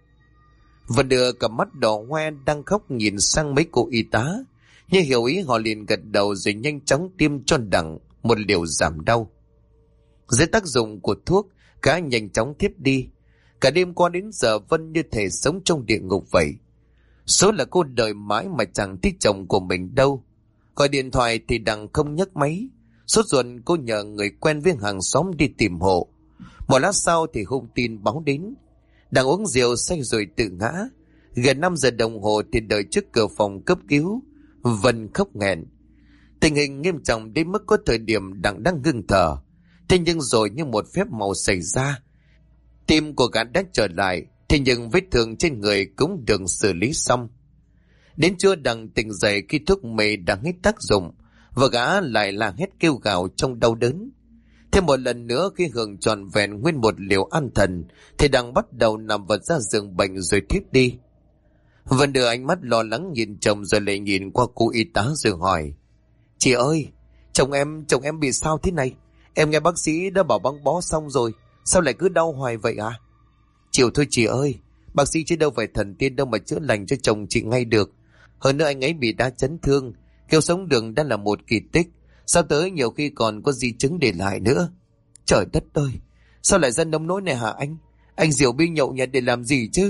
Vân đưa cặp mắt đỏ hoe đang khóc nhìn sang mấy cô y tá, như hiểu ý họ liền gật đầu rồi nhanh chóng tiêm cho Đặng một liều giảm đau. Dưới tác dụng của thuốc, gã nhanh chóng thiếp đi. Cả đêm qua đến giờ Vân như thể sống trong địa ngục vậy. Số là cô đợi mãi mà chẳng thích chồng của mình đâu. Gọi điện thoại thì Đặng không nhấc máy. Sốt ruột cô nhờ người quen với hàng xóm đi tìm hộ. Một lát sau thì hung tin báo đến. Đặng uống rượu say rồi tự ngã. Gần 5 giờ đồng hồ thì đợi trước cửa phòng cấp cứu. Vân khóc nghẹn. Tình hình nghiêm trọng đến mức có thời điểm Đặng đang ngưng thở. Thế nhưng rồi như một phép màu xảy ra, tim của gã đã trở lại. Thế nhưng vết thương trên người cũng được xử lý xong. Đến trưa Đặng tỉnh dậy khi thuốc mê đã hết tác dụng, và gã lại là hét kêu gào trong đau đớn. Thêm một lần nữa khi hưởng trọn vẹn nguyên một liều an thần, thì Đặng bắt đầu nằm vật ra giường bệnh rồi thiếp đi. Vân đưa ánh mắt lo lắng nhìn chồng rồi lại nhìn qua cô y tá rồi hỏi. Chị ơi, chồng em bị sao thế này? Em nghe bác sĩ đã bảo băng bó xong rồi, sao lại cứ đau hoài vậy à? Chịu thôi chị ơi, bác sĩ chứ đâu phải thần tiên đâu mà chữa lành cho chồng chị ngay được. Hơn nữa anh ấy bị đa chấn thương, kêu sống đường đã là một kỳ tích, sao tới nhiều khi còn có di chứng để lại nữa. Trời đất ơi, sao lại dân nông nỗi này hả anh? Anh rượu bia nhậu nhẹt để làm gì chứ?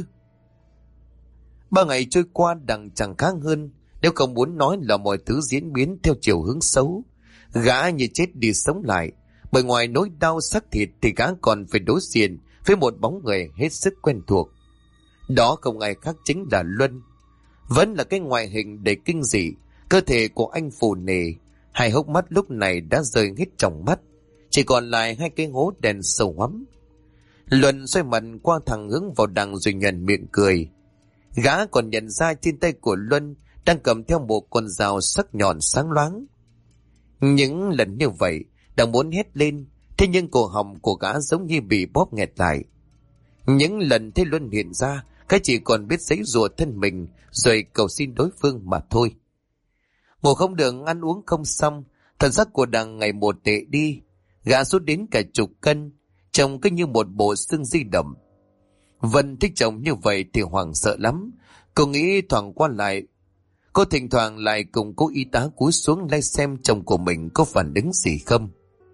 3 ngày trôi qua Đặng chẳng khác hơn, nếu không muốn nói là mọi thứ diễn biến theo chiều hướng xấu. Gã như chết đi sống lại, bởi ngoài nỗi đau xác thịt thì gã còn phải đối diện với một bóng người hết sức quen thuộc. Đó không ai khác chính là Luân. Vẫn là cái ngoại hình đầy kinh dị, cơ thể của anh phù nề, hai hốc mắt lúc này đã rơi hết tròng mắt, chỉ còn lại hai cái hố đen sâu hoắm. Luân xoay mặt qua thẳng hướng vào Đặng rồi nhận miệng cười. Gã còn nhận ra trên tay của Luân đang cầm theo một con dao sắc nhọn sáng loáng. Những lần như vậy Đặng muốn hét lên, thế nhưng cổ họng của gã giống như bị bóp nghẹt lại. Những lần thấy Luân hiện ra, cái chỉ còn biết giãy giụa thân mình rồi cầu xin đối phương mà thôi. Ngủ không được, ăn uống không xong, thần sắc của Đặng ngày một tệ đi. Gã sút đến cả chục cân, trông cứ như một bộ xương di động. Vân thích chồng như vậy thì hoảng sợ lắm. Cô nghĩ thoảng qua lại, cô thỉnh thoảng lại cùng cô y tá cúi xuống lai xem chồng của mình có phản ứng gì không.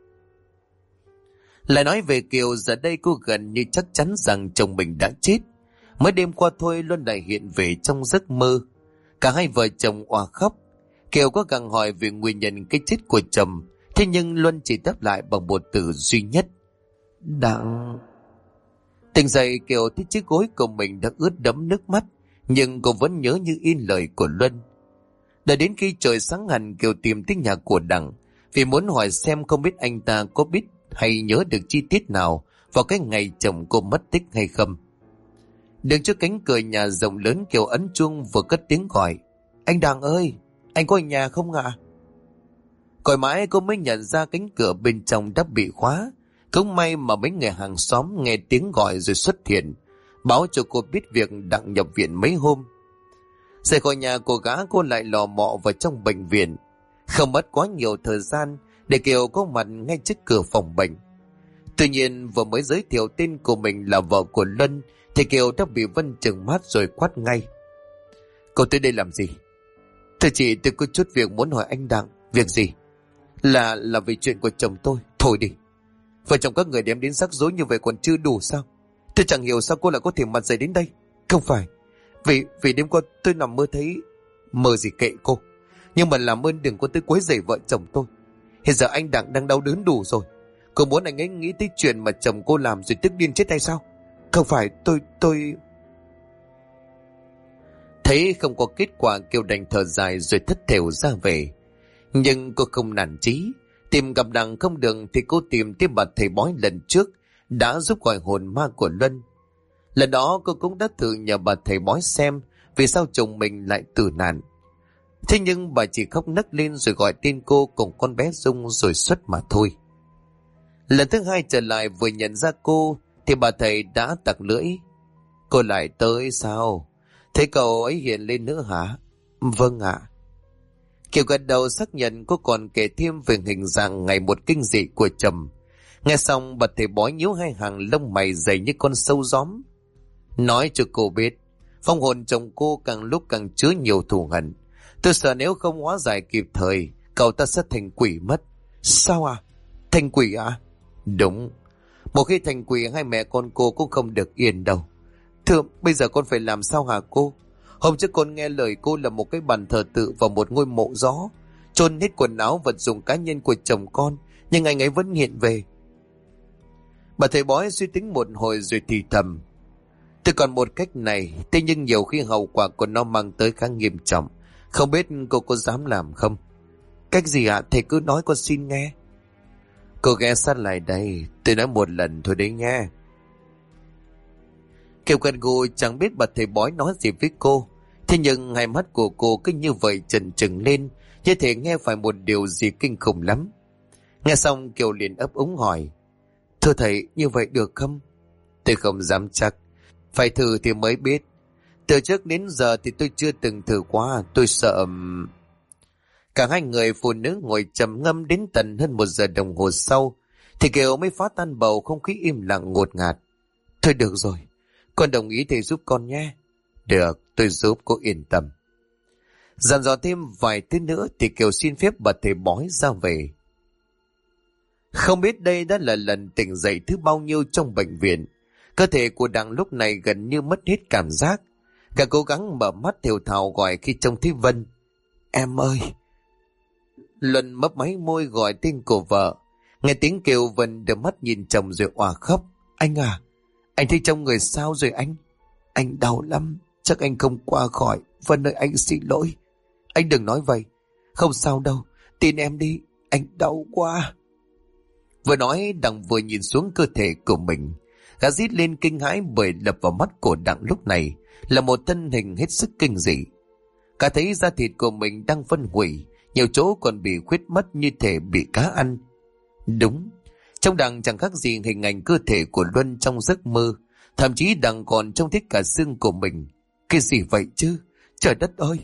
Lại nói về Kiều, giờ đây cô gần như chắc chắn rằng chồng mình đã chết. Mới đêm qua thôi Luân lại hiện về trong giấc mơ. Cả hai vợ chồng òa khóc. Kiều có gặng hỏi về nguyên nhân cái chết của chồng, thế nhưng Luân chỉ đáp lại bằng một từ duy nhất: Đặng. Tỉnh dậy Kiều thấy chiếc gối của mình đã ướt đẫm nước mắt, nhưng cô vẫn nhớ như in lời của Luân. Đợi đến khi trời sáng hẳn, Kiều tìm tới nhà của Đặng vì muốn hỏi xem không biết anh ta có biết hay nhớ được chi tiết nào vào cái ngày chồng cô mất tích hay không. Đứng trước cánh cửa nhà rộng lớn, Kiều ấn chuông vừa cất tiếng gọi. Anh Đặng ơi, anh có ở nhà không ạ? Gọi mãi cô mới nhận ra cánh cửa bên trong đã bị khóa. Cũng may mà mấy người hàng xóm nghe tiếng gọi rồi xuất hiện, báo cho cô biết việc Đặng nhập viện mấy hôm. Rời khỏi nhà của gã, cô lại lò mò vào trong bệnh viện. Không mất quá nhiều thời gian để Kiều có mặt ngay trước cửa phòng bệnh. Tuy nhiên vừa mới giới thiệu tên của mình là vợ của Luân thì Kiều đã bị Vân trừng mắt rồi quát ngay: "Cô tới đây làm gì?" "Thưa chị, tôi có chút việc muốn hỏi anh Đặng." "Việc gì?" Là vì chuyện của chồng tôi." "Thôi đi, vợ chồng các người đem đến rắc rối như vậy còn chưa đủ sao? Tôi chẳng hiểu sao cô lại có thể mặt dày đến đây." "Không phải, vì đêm qua tôi nằm mơ thấy..." "Mơ gì kệ cô, nhưng mà làm ơn đừng có tới quấy rầy vợ chồng tôi. Hiện giờ anh Đặng đang đau đớn đủ rồi. Cô muốn anh ấy nghĩ tới chuyện mà chồng cô làm rồi tức điên chết hay sao?" "Không phải, tôi..." Thấy không có kết quả, Kiều đành thở dài rồi thất thểu ra về. Nhưng cô không nản chí. Tìm gặp Đặng không được thì cô tìm tới bà thầy bói lần trước đã giúp gọi hồn ma của Luân. Lần đó cô cũng đã thử nhờ bà thầy bói xem vì sao chồng mình lại tử nạn. Thế nhưng bà chỉ khóc nấc lên rồi gọi tên cô cùng con bé Dung rồi xuất mà thôi. Lần thứ hai trở lại vừa nhận ra cô thì bà thầy đã tặc lưỡi: "Cô lại tới sao? Thế cậu ấy hiện lên nữa hả?" "Vâng ạ." Kiều gật đầu xác nhận. Cô còn kể thêm về hình dạng ngày một kinh dị của chồng. Nghe xong bà thầy bói nhíu hai hàng lông mày dày như con sâu gióm. "Nói cho cô biết, phong hồn chồng cô càng lúc càng chứa nhiều thù hận. Tôi sợ nếu không hóa giải kịp thời, cậu ta sẽ thành quỷ mất." "Sao à? Thành quỷ à?" "Đúng. Một khi thành quỷ, hai mẹ con cô cũng không được yên đâu." "Thưa, bây giờ con phải làm sao hả cô? Hôm trước con nghe lời cô là một cái bàn thờ tự và một ngôi mộ gió, chôn hết quần áo vật dụng cá nhân của chồng con, nhưng anh ấy vẫn hiện về." Bà thầy bói suy tính một hồi rồi thì thầm: "Tôi còn một cách này, thế nhưng nhiều khi hậu quả của nó mang tới khá nghiêm trọng. Không biết cô có dám làm không?" "Cách gì ạ? Thầy cứ nói con xin nghe." "Cô ghé sát lại đây, tôi nói một lần thôi đấy nghe." Kiều gật gù chẳng biết bà thầy bói nói gì với cô. Thế nhưng hai mắt của cô cứ như vậy trừng trừng lên, như thể nghe phải một điều gì kinh khủng lắm. Nghe xong Kiều liền ấp úng hỏi: "Thưa thầy, như vậy được không?" "Tôi không dám chắc, phải thử thì mới biết. Từ trước đến giờ thì tôi chưa từng thử qua, tôi sợ..." Cả hai người phụ nữ ngồi trầm ngâm đến tận hơn 1 giờ đồng hồ sau thì Kiều mới phá tan bầu không khí im lặng ngột ngạt: "Thôi được rồi, con đồng ý thầy giúp con nhé." "Được, tôi giúp, cô yên tâm." Dặn dò thêm vài thứ nữa thì Kiều xin phép bà thầy bói ra về. Không biết đây đã là lần tỉnh dậy thứ bao nhiêu trong bệnh viện. Cơ thể của Đặng lúc này gần như mất hết cảm giác. Cả cố gắng mở mắt thều thào gọi khi trông thấy Vân: "Em ơi!" Luân mấp máy môi gọi tên của vợ. Nghe tiếng kêu, Vân đưa mắt nhìn chồng rồi òa khóc: "Anh à, anh thấy trong người sao rồi anh?" "Anh đau lắm, chắc anh không qua khỏi. Vân ơi, anh xin lỗi." "Anh đừng nói vậy. Không sao đâu, tin em đi, anh đau quá." Vừa nói Đặng vừa nhìn xuống cơ thể của mình. Gã rít lên kinh hãi bởi đập vào mắt của Đặng lúc này là một thân hình hết sức kinh dị. Cả thấy da thịt của mình đang phân hủy, nhiều chỗ còn bị khuyết mất như thể bị cá ăn. Đúng, trong Đặng chẳng khác gì hình ảnh cơ thể của Luân trong giấc mơ. Thậm chí Đặng còn trông thấy cả xương của mình. Cái gì vậy chứ? Trời đất ơi!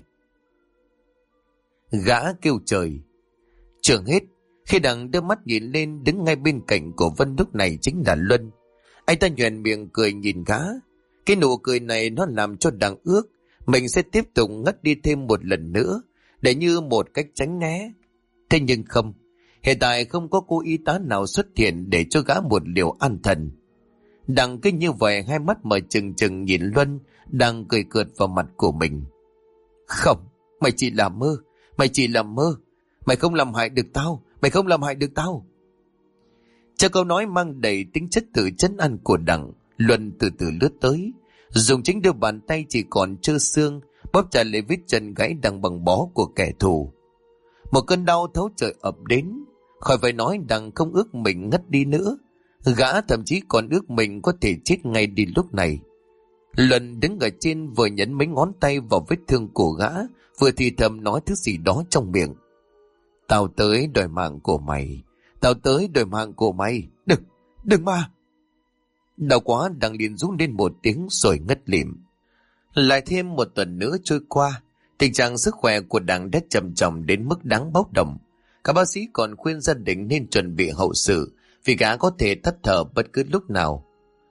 Gã kêu trời. Chưa hết, khi Đặng đưa mắt nhìn lên, đứng ngay bên cạnh của Vân lúc này chính là Luân. Anh ta nhoẻn miệng cười nhìn gã. Cái nụ cười này nó làm cho Đặng ước mình sẽ tiếp tục ngất đi thêm một lần nữa, để như một cách tránh né. Thế nhưng không, hiện tại không có cô y tá nào xuất hiện để cho gã một liều an thần. Đặng cứ như vậy, hai mắt mở trừng trừng nhìn Luân đang cười cợt vào mặt của mình. "Không, mày chỉ là mơ, mày chỉ là mơ. Mày không làm hại được tao, mày không làm hại được tao." Cho câu nói mang đầy tính chất tự trấn an của Đặng, Luân từ từ lướt tới, dùng chính đôi bàn tay chỉ còn trơ xương bóp chặt lấy vết chân gãy đang bằng bó của kẻ thù. Một cơn đau thấu trời ập đến. Khỏi phải nói Đặng không ước mình ngất đi nữa. Gã thậm chí còn ước mình có thể chết ngay đi lúc này. Luân đứng ở trên vừa nhấn mấy ngón tay vào vết thương của gã, vừa thì thầm nói thứ gì đó trong miệng. "Tao tới đòi mạng của mày. Tao tới đòi mạng của mày. Đừng, Đừng mà. Đau quá, Đằng liền rú lên một tiếng rồi ngất lịm. Lại thêm một tuần nữa trôi qua, tình trạng sức khỏe của Đằng đã trầm trọng đến mức đáng báo động. Các bác sĩ còn khuyên gia đình nên chuẩn bị hậu sự, vì gã có thể tắt thở bất cứ lúc nào.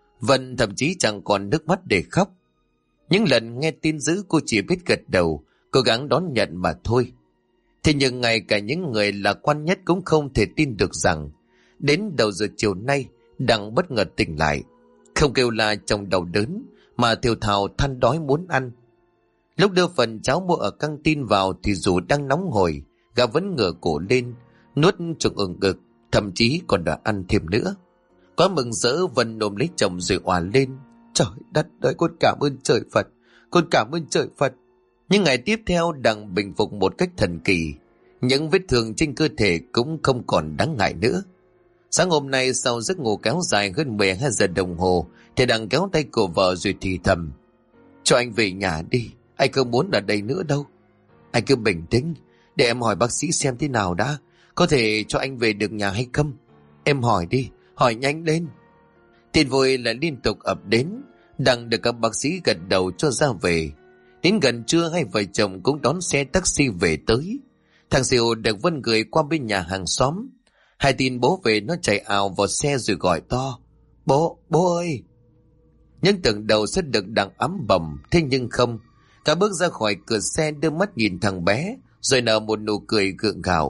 Vân thậm chí chẳng còn nước mắt để khóc. Những lần nghe tin dữ cô chỉ biết gật đầu, cố gắng đón nhận mà thôi. Thế nhưng ngay cả những người lạc quan nhất cũng không thể tin được rằng đến đầu giờ chiều nay Đằng bất ngờ tỉnh lại, không kêu la trong đau đớn mà thều thào than đói muốn ăn. Lúc đưa phần cháo mua ở căng tin vào thì dù đang nóng hổi, gã vẫn ngửa cổ lên, nuốt trùng ừng ực, thậm chí còn đã ăn thêm nữa. Quá mừng rỡ, Vân ôm lấy chồng rồi òa lên. Trời đất ơi, con cảm ơn trời Phật, con cảm ơn trời Phật. Những ngày tiếp theo Đằng bình phục một cách thần kỳ. Những vết thương trên cơ thể cũng không còn đáng ngại nữa. Sáng hôm nay sau giấc ngủ kéo dài hơn 12 giờ đồng hồ thì Đằng kéo tay của vợ rồi thì thầm: cho anh về nhà đi, anh không muốn ở đây nữa đâu. Anh cứ bình tĩnh, để em hỏi bác sĩ xem thế nào đã, có thể cho anh về được nhà hay không. Em hỏi đi, hỏi nhanh lên. Tin vui lại liên tục ập đến. Đằng được các bác sĩ gật đầu cho ra về. Đến gần trưa hai vợ chồng cũng đón xe taxi về tới. Thằng Diệu được Vân gửi qua bên nhà hàng xóm. Hai tin bố về nó chạy ào vào xe rồi gọi to: Bố ơi. Nhưng tưởng đầu sẽ được Đằng ấm bầm, thế nhưng không. Cả bước ra khỏi cửa xe đưa mắt nhìn thằng bé rồi nở một nụ cười gượng gạo.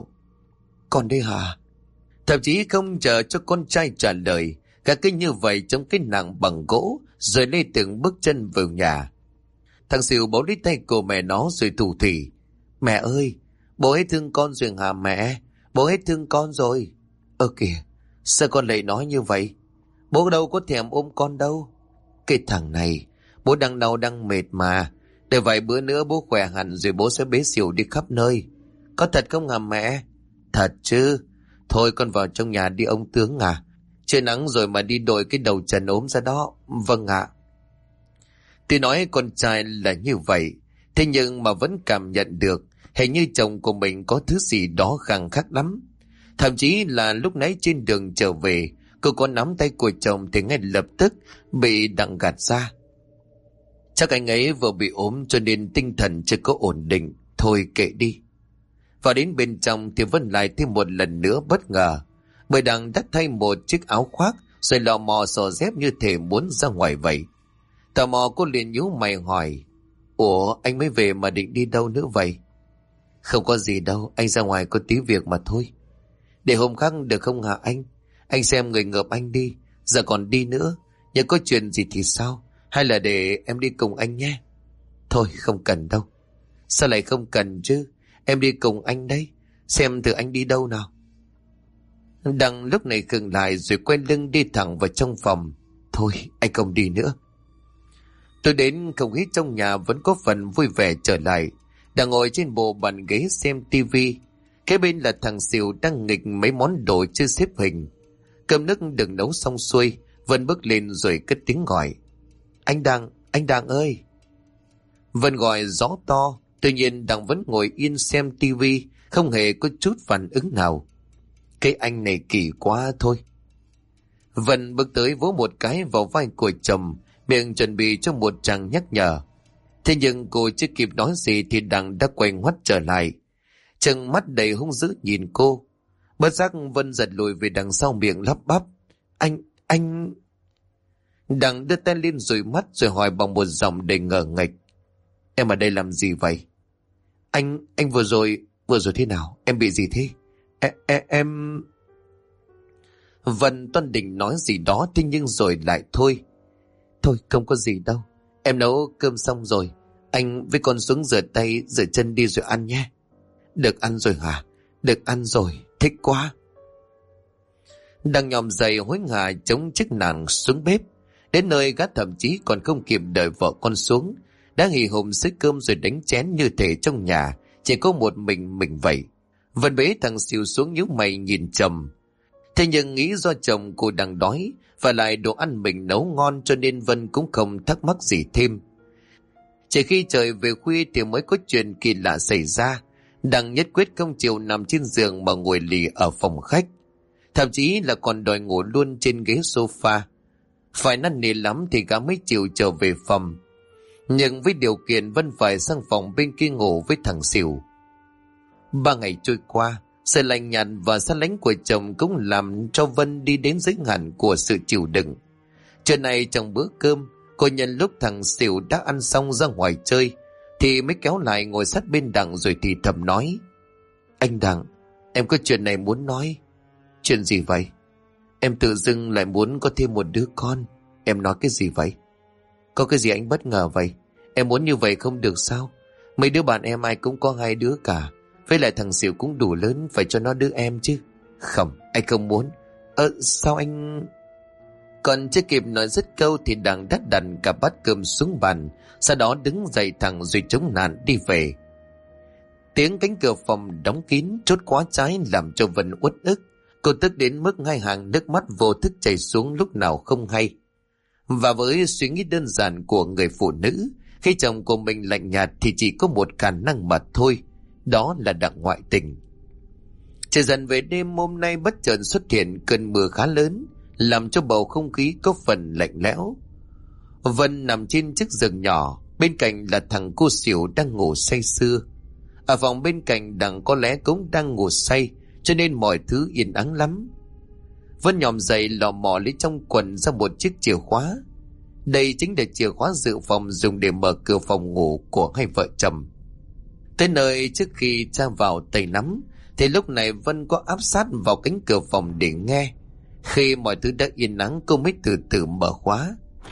Con đây hả? Thậm chí không chờ cho con trai trả lời, cả cứ như vậy trong cái nặng bằng gỗ rồi lê từng bước chân vào nhà. Thằng Diệu bấu lấy tay của mẹ nó rồi thủ thỉ: Mẹ ơi, bố hết thương con rồi hả mẹ? Bố hết thương con rồi. Kìa, sao con lại nói như vậy? Bố đâu có thèm ôm con đâu. Cái thằng này, bố đang đau đang mệt mà. Để vài bữa nữa bố khỏe hẳn rồi bố sẽ bế Diệu đi khắp nơi. Có thật không hả mẹ? Thật chứ. Thôi con vào trong nhà đi ông tướng à. Trời nắng rồi mà đi đội cái đầu trần ốm ra đó. Vâng ạ. Tuy nói con trai là như vậy, thế nhưng mà vẫn cảm nhận được hình như chồng của mình có thứ gì đó khăng khắc lắm. Thậm chí là lúc nãy trên đường trở về, cô có nắm tay của chồng thì ngay lập tức bị Đặng gạt ra. Chắc anh ấy vừa bị ốm cho nên tinh thần chưa có ổn định. Thôi kệ đi. Vào đến bên trong thì Vân lại thêm một lần nữa bất ngờ, bởi Đặng đã thay một chiếc áo khoác rồi lò mò xò dép như thể muốn ra ngoài vậy. Tò mò cô liền nhíu mày hỏi: Ủa, anh mới về mà định đi đâu nữa vậy? Không có gì đâu, anh ra ngoài có tí việc mà thôi. Để hôm khác được không hả anh? Anh xem người ngợp anh đi, giờ còn đi nữa. Nếu có chuyện gì thì sao? Hay là để em đi cùng anh nhé? Thôi không cần đâu. Sao lại không cần chứ? Em đi cùng anh đấy. Xem thử anh đi đâu nào. Đằng lúc này khựng lại rồi quay lưng đi thẳng vào trong phòng. Thôi anh không đi nữa. Tôi đến không khí trong nhà vẫn có phần vui vẻ trở lại. Đang ngồi trên bộ bàn ghế xem tivi. Kế bên là thằng Diệu đang nghịch mấy món đồ chưa xếp hình. Cơm nước được nấu xong xuôi, Vân bước lên rồi cất tiếng gọi: anh Đặng ơi. Vân gọi rõ to, tuy nhiên Đặng vẫn ngồi yên xem tivi, không hề có chút phản ứng nào. Cái anh này kỳ quá thôi. Vân bước tới vỗ một cái vào vai của chồng, miệng chuẩn bị cho một tràng nhắc nhở. Thế nhưng cô chưa kịp nói gì thì Đặng đã quay ngoắt trở lại, trừng mắt đầy hung dữ nhìn cô. Bất giác Vân giật lùi về đằng sau, miệng lắp bắp: Anh... Đặng đưa tay lên dụi mắt rồi hỏi bằng một giọng đầy ngờ nghệch: Em ở đây làm gì vậy? Anh vừa rồi thế nào? Em bị gì thế? Em... Vân toan định nói gì đó thế nhưng rồi lại thôi. Thôi không có gì đâu. Em nấu cơm xong rồi. Anh với con xuống rửa tay rửa chân đi rồi ăn nhé. Được ăn rồi hả? Được ăn rồi, thích quá. Đang nhòm dậy hối hả chống chiếc nàng xuống bếp. Đến nơi gã thậm chí còn không kịp đợi vợ con xuống, đã hì hùng xới cơm rồi đánh chén như thể trong nhà chỉ có một mình vậy. Vân bế thằng Siêu xuống nhíu mày nhìn chồng. Thế nhưng nghĩ do chồng cô đang đói và lại đồ ăn mình nấu ngon cho nên Vân cũng không thắc mắc gì thêm. Chỉ khi trời về khuya thì mới có chuyện kỳ lạ xảy ra. Đặng nhất quyết không chịu nằm trên giường mà ngồi lì ở phòng khách. thậm chí là còn đòi ngủ luôn trên ghế sofa. Phải năn nỉ lắm thì gã mới chịu trở về phòng, nhưng với điều kiện Vân phải sang phòng bên kia ngủ với thằng Xỉu. 3 ngày trôi qua, sự lạnh nhạt và xa lánh của chồng cũng làm cho Vân đi đến giới hạn của sự chịu đựng. Trưa nay trong bữa cơm, cô nhân lúc thằng Xỉu đã ăn xong ra ngoài chơi thì mới kéo lại ngồi sát bên Đặng rồi thì thầm nói: Anh Đặng, em có chuyện này muốn nói. Chuyện gì vậy? Em tự dưng lại muốn có thêm một đứa con. Em nói cái gì vậy? Có cái gì anh bất ngờ vậy? Em muốn như vậy không được sao? Mấy đứa bạn em ai cũng có 2 đứa cả. Với lại thằng Xỉu cũng đủ lớn, phải cho nó đứa em chứ. Không, anh không muốn. Sao anh... Còn chưa kịp nói dứt câu thì Đặng đã đặt cả bát cơm xuống bàn, sau đó đứng dậy thẳng rồi chống nạn đi về. Tiếng cánh cửa phòng đóng kín chốt khóa trái làm cho Vân uất ức. Cô tức đến mức 2 hàng nước mắt vô thức chảy xuống lúc nào không hay. Và với suy nghĩ đơn giản của người phụ nữ, khi chồng của mình lạnh nhạt thì chỉ có một khả năng mà thôi, đó là Đặng ngoại tình. Trời dần về đêm hôm nay bất chợt xuất hiện cơn mưa khá lớn, làm cho bầu không khí có phần lạnh lẽo. Vân nằm trên chiếc giường nhỏ, bên cạnh là thằng cô Xỉu đang ngủ say sưa. Ở phòng bên cạnh Đặng có lẽ cũng đang ngủ say, cho nên mọi thứ yên ắng lắm. Vân nhòm dậy lò mò lấy trong quần ra một chiếc chìa khóa. Đây chính là chìa khóa dự phòng dùng để mở cửa phòng ngủ của hai vợ chồng. Tới nơi trước khi tra vào tay nắm, thì lúc này Vân có áp sát vào cánh cửa phòng để nghe. Khi mọi thứ đã yên ắng, cô mới từ từ mở khóa.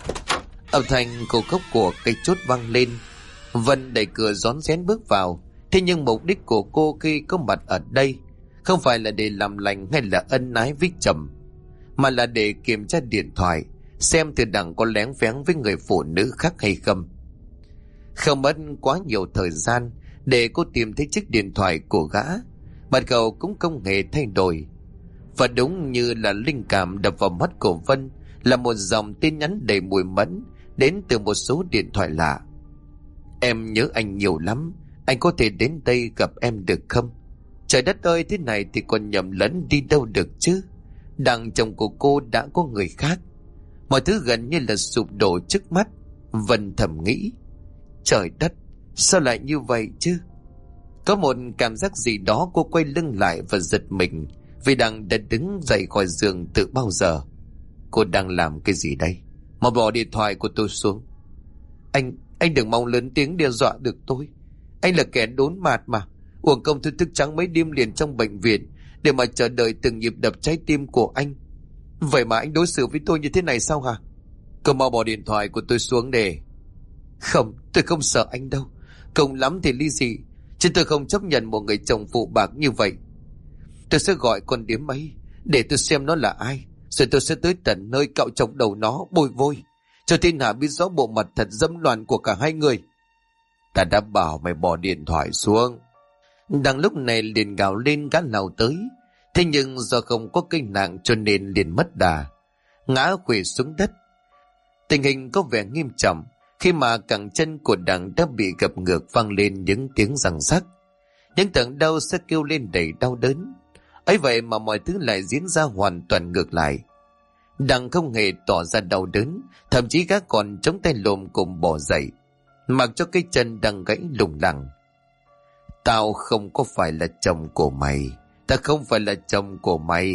Âm thanh cô khóc của cây chốt vang lên. Vân đẩy cửa rón rén bước vào. Thế nhưng mục đích của cô khi có mặt ở đây không phải là để làm lành hay là ân ái với chồng, mà là để kiểm tra điện thoại, xem từ Đặng có lén vén với người phụ nữ khác hay không. Không mất quá nhiều thời gian để cô tìm thấy chiếc điện thoại của gã. Mặt cậu cũng không hề thay đổi. Và đúng như là linh cảm đập vào mắt của Vân là một dòng tin nhắn đầy mùi mẫn đến từ một số điện thoại lạ. Em nhớ anh nhiều lắm, anh có thể đến đây gặp em được không? Trời đất ơi, thế này thì còn nhầm lẫn đi đâu được chứ? Đặng chồng của cô đã có người khác. Mọi thứ gần như là sụp đổ trước mắt. Vân thầm nghĩ, trời đất, sao lại như vậy chứ? Có một cảm giác gì đó, cô quay lưng lại và giật mình, vì Đặng đã đứng dậy khỏi giường từ bao giờ. Cô đang làm cái gì đây? Mà bỏ điện thoại của tôi xuống. Anh đừng mong lớn tiếng đe dọa được tôi. Anh là kẻ đốn mạt mà. Uổng công tôi thức trắng mấy đêm liền trong bệnh viện để mà chờ đợi từng nhịp đập trái tim của anh. Vậy mà anh đối xử với tôi như thế này sao hả? Cậu mau bỏ điện thoại của tôi xuống để... Không, tôi không sợ anh đâu. Cùng lắm thì ly dị, chứ tôi không chấp nhận một người chồng phụ bạc như vậy. Tôi sẽ gọi con điếm ấy để tôi xem nó là ai, rồi tôi sẽ tới tận nơi cạo trọc đầu nó bôi vôi, cho thiên hạ biết rõ bộ mặt thật dâm loạn của cả hai người. Ta đã bảo mày bỏ điện thoại xuống. Đằng lúc này liền gào lên gã nào tới. Thế nhưng do không có cây nạng cho nên liền mất đà, ngã quỵ xuống đất. Tình hình có vẻ nghiêm trọng khi mà cẳng chân của Đặng đã bị gập ngược, vang lên những tiếng răng rắc. Những tưởng đau sẽ kêu lên đầy đau đớn. Ấy vậy mà mọi thứ lại diễn ra hoàn toàn ngược lại. Đặng không hề tỏ ra đau đớn, thậm chí gã còn chống tay lồm cùng bỏ dậy, mặc cho cái chân đang gãy lủng lẳng. Tao không có phải là chồng của mày. Ta không phải là chồng của mày.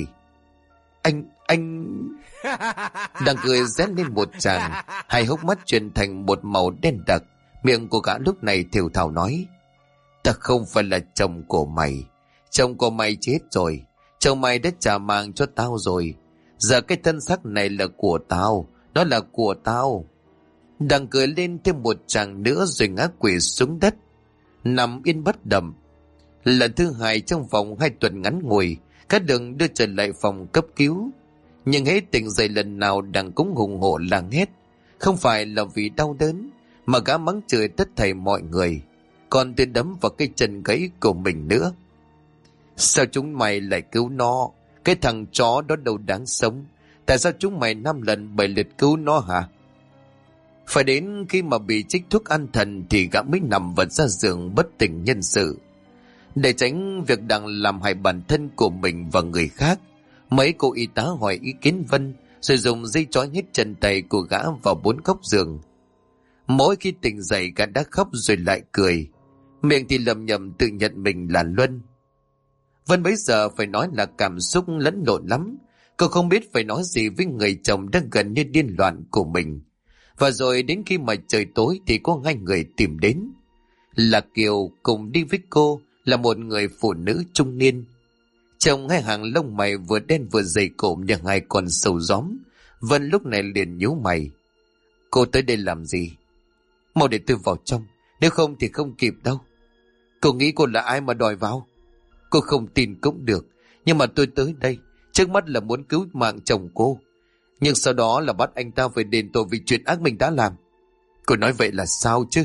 Anh... Đang cười rét lên một tràng, hai hốc mắt chuyển thành một màu đen đặc. Miệng của gã lúc này thều thào nói, ta không phải là chồng của mày. Chồng của mày chết rồi. Chồng mày đã trả mạng cho tao rồi. Giờ cái thân xác này là của tao. Nó là của tao. Đang cười lên thêm một tràng nữa rồi ngã quỵ xuống đất, nằm yên bất động. Lần thứ 2 trong vòng 2 tuần ngắn ngủi, các đường đưa trở lại phòng cấp cứu. Nhưng hết tỉnh dậy lần nào Đặng cũng hùng hổ làng hét. Không phải là vì đau đớn, mà gã mắng chửi tất thảy mọi người, còn tên đấm vào cái chân gãy của mình nữa. Sao chúng mày lại cứu nó? Cái thằng chó đó đâu đáng sống. Tại sao chúng mày 5 lần 7 lượt cứu nó hả? Phải đến khi mà bị trích thuốc an thần thì gã mới nằm vật ra giường bất tỉnh nhân sự. Để tránh việc Đặng làm hại bản thân của mình và người khác, Mấy cô y tá hỏi ý kiến Vân, rồi dùng dây trói hết chân tay của gã vào 4 góc giường. Mỗi khi tỉnh dậy gã đã khóc rồi lại cười, miệng thì lầm nhầm tự nhận mình là Luân. Vân bấy giờ phải nói là cảm xúc lẫn lộn lắm. Cô không biết phải nói gì với người chồng đang gần như điên loạn của mình. Và rồi đến khi mà trời tối thì có 2 người tìm đến. Là Kiều cùng đi với cô, là một người phụ nữ trung niên. Chồng 2 hàng lông mày vừa đen vừa dày cộm nhưng 2 còn sầu gióm. Vân lúc này liền nhíu mày. Cô tới đây làm gì? Mau để tôi vào trong, nếu không thì không kịp đâu. Cô nghĩ cô là ai mà đòi vào? Cô không tin cũng được, nhưng mà tôi tới đây trước mắt là muốn cứu mạng chồng cô, nhưng sau đó là bắt anh ta phải đền tội vì chuyện ác mình đã làm. Cô nói vậy là sao chứ?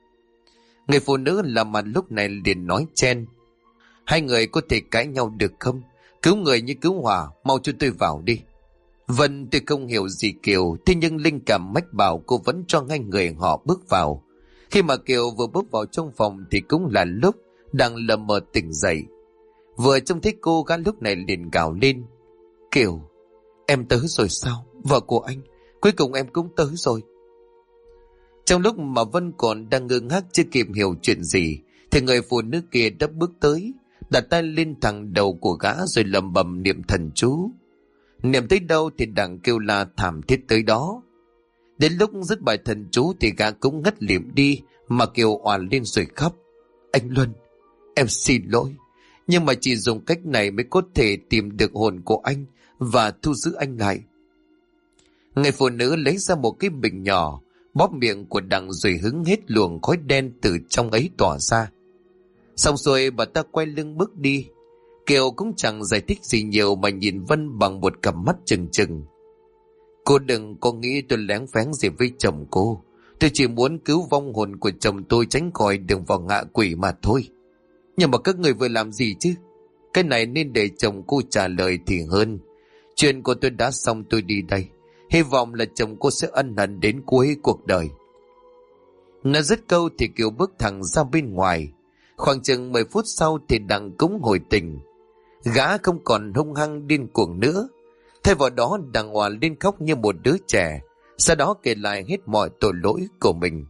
Người phụ nữ làm mặt lúc này liền nói chen. 2 người có thể cãi nhau được không? Cứu người như cứu hỏa, mau cho tôi vào đi. Vân tôi không hiểu gì Kiều, thế nhưng linh cảm mách bảo cô vẫn cho 2 người họ bước vào. Khi mà Kiều vừa bước vào trong phòng thì cũng là lúc đang lờ mờ tỉnh dậy. Vừa trông thấy cô, gã lúc này liền gào lên. Kiều, em tới rồi sao? Vợ của anh, cuối cùng em cũng tới rồi. Trong lúc mà Vân còn đang ngơ ngác chưa kịp hiểu chuyện gì, thì người phụ nữ kia đã bước tới, đặt tay lên thẳng đầu của gã rồi lẩm bẩm niệm thần chú. Niệm tới đâu thì đằng kêu la thảm thiết tới đó. Đến lúc dứt bài thần chú thì gã cũng ngất lịm đi, mà Kiều oàn lên rồi khóc. Anh Luân, em xin lỗi, nhưng mà chỉ dùng cách này mới có thể tìm được hồn của anh và thu giữ anh lại. Người phụ nữ lấy ra một cái bình nhỏ, bóp miệng của đằng rồi hứng hết luồng khói đen từ trong ấy tỏa ra. Xong rồi bà ta quay lưng bước đi. Kiều cũng chẳng giải thích gì nhiều mà nhìn Vân bằng một cặp mắt trừng trừng. Cô đừng có nghĩ tôi lén phén gì với chồng cô. Tôi chỉ muốn cứu vong hồn của chồng tôi tránh khỏi đường vào ngạ quỷ mà thôi. Nhưng mà các người vừa làm gì chứ? Cái này nên để chồng cô trả lời thì hơn. Chuyện của tôi đã xong, tôi đi đây. Hy vọng là chồng cô sẽ ân hận đến cuối cuộc đời. Nói dứt câu thì Kiều bước thẳng ra bên ngoài. Khoảng chừng 10 phút sau thì đằng cũng hồi tỉnh. Gã không còn hung hăng điên cuồng nữa. Thay vào đó đằng hòa lên khóc như một đứa trẻ, sau đó kể lại hết mọi tội lỗi của mình.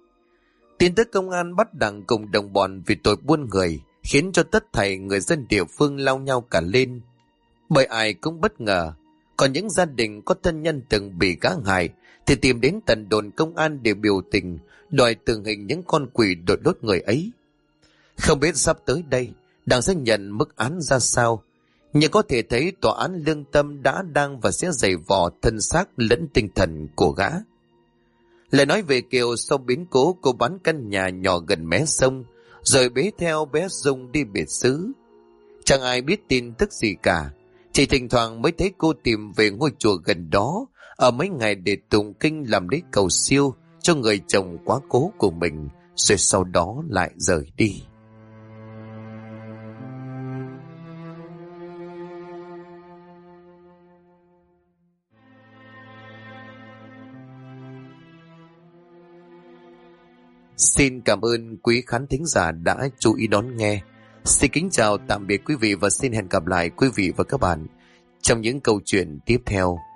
Tin tức công an bắt đằng cùng đồng bọn vì tội buôn người khiến cho tất thảy người dân địa phương lao nhau cả lên. Bởi ai cũng bất ngờ, còn những gia đình có thân nhân từng bị gã hại thì tìm đến tận đồn công an để biểu tình, đòi tường hình những con quỷ đột đốt người ấy. Không biết sắp tới đây đằng sẽ nhận mức án ra sao, nhưng có thể thấy tòa án lương tâm đã đang và sẽ giày vò thân xác lẫn tinh thần của gã. Lại nói về Kiều, sau biến cố cô bán căn nhà nhỏ gần mé sông rồi bế theo bé Dung đi biệt xứ. Chẳng ai biết tin tức gì cả, chỉ thỉnh thoảng mới thấy cô tìm về ngôi chùa gần đó ở mấy ngày để tụng kinh làm lễ cầu siêu cho người chồng quá cố của mình, rồi sau đó lại rời đi. Xin cảm ơn quý khán thính giả đã chú ý đón nghe. Xin kính chào tạm biệt quý vị và xin hẹn gặp lại quý vị và các bạn trong những câu chuyện tiếp theo.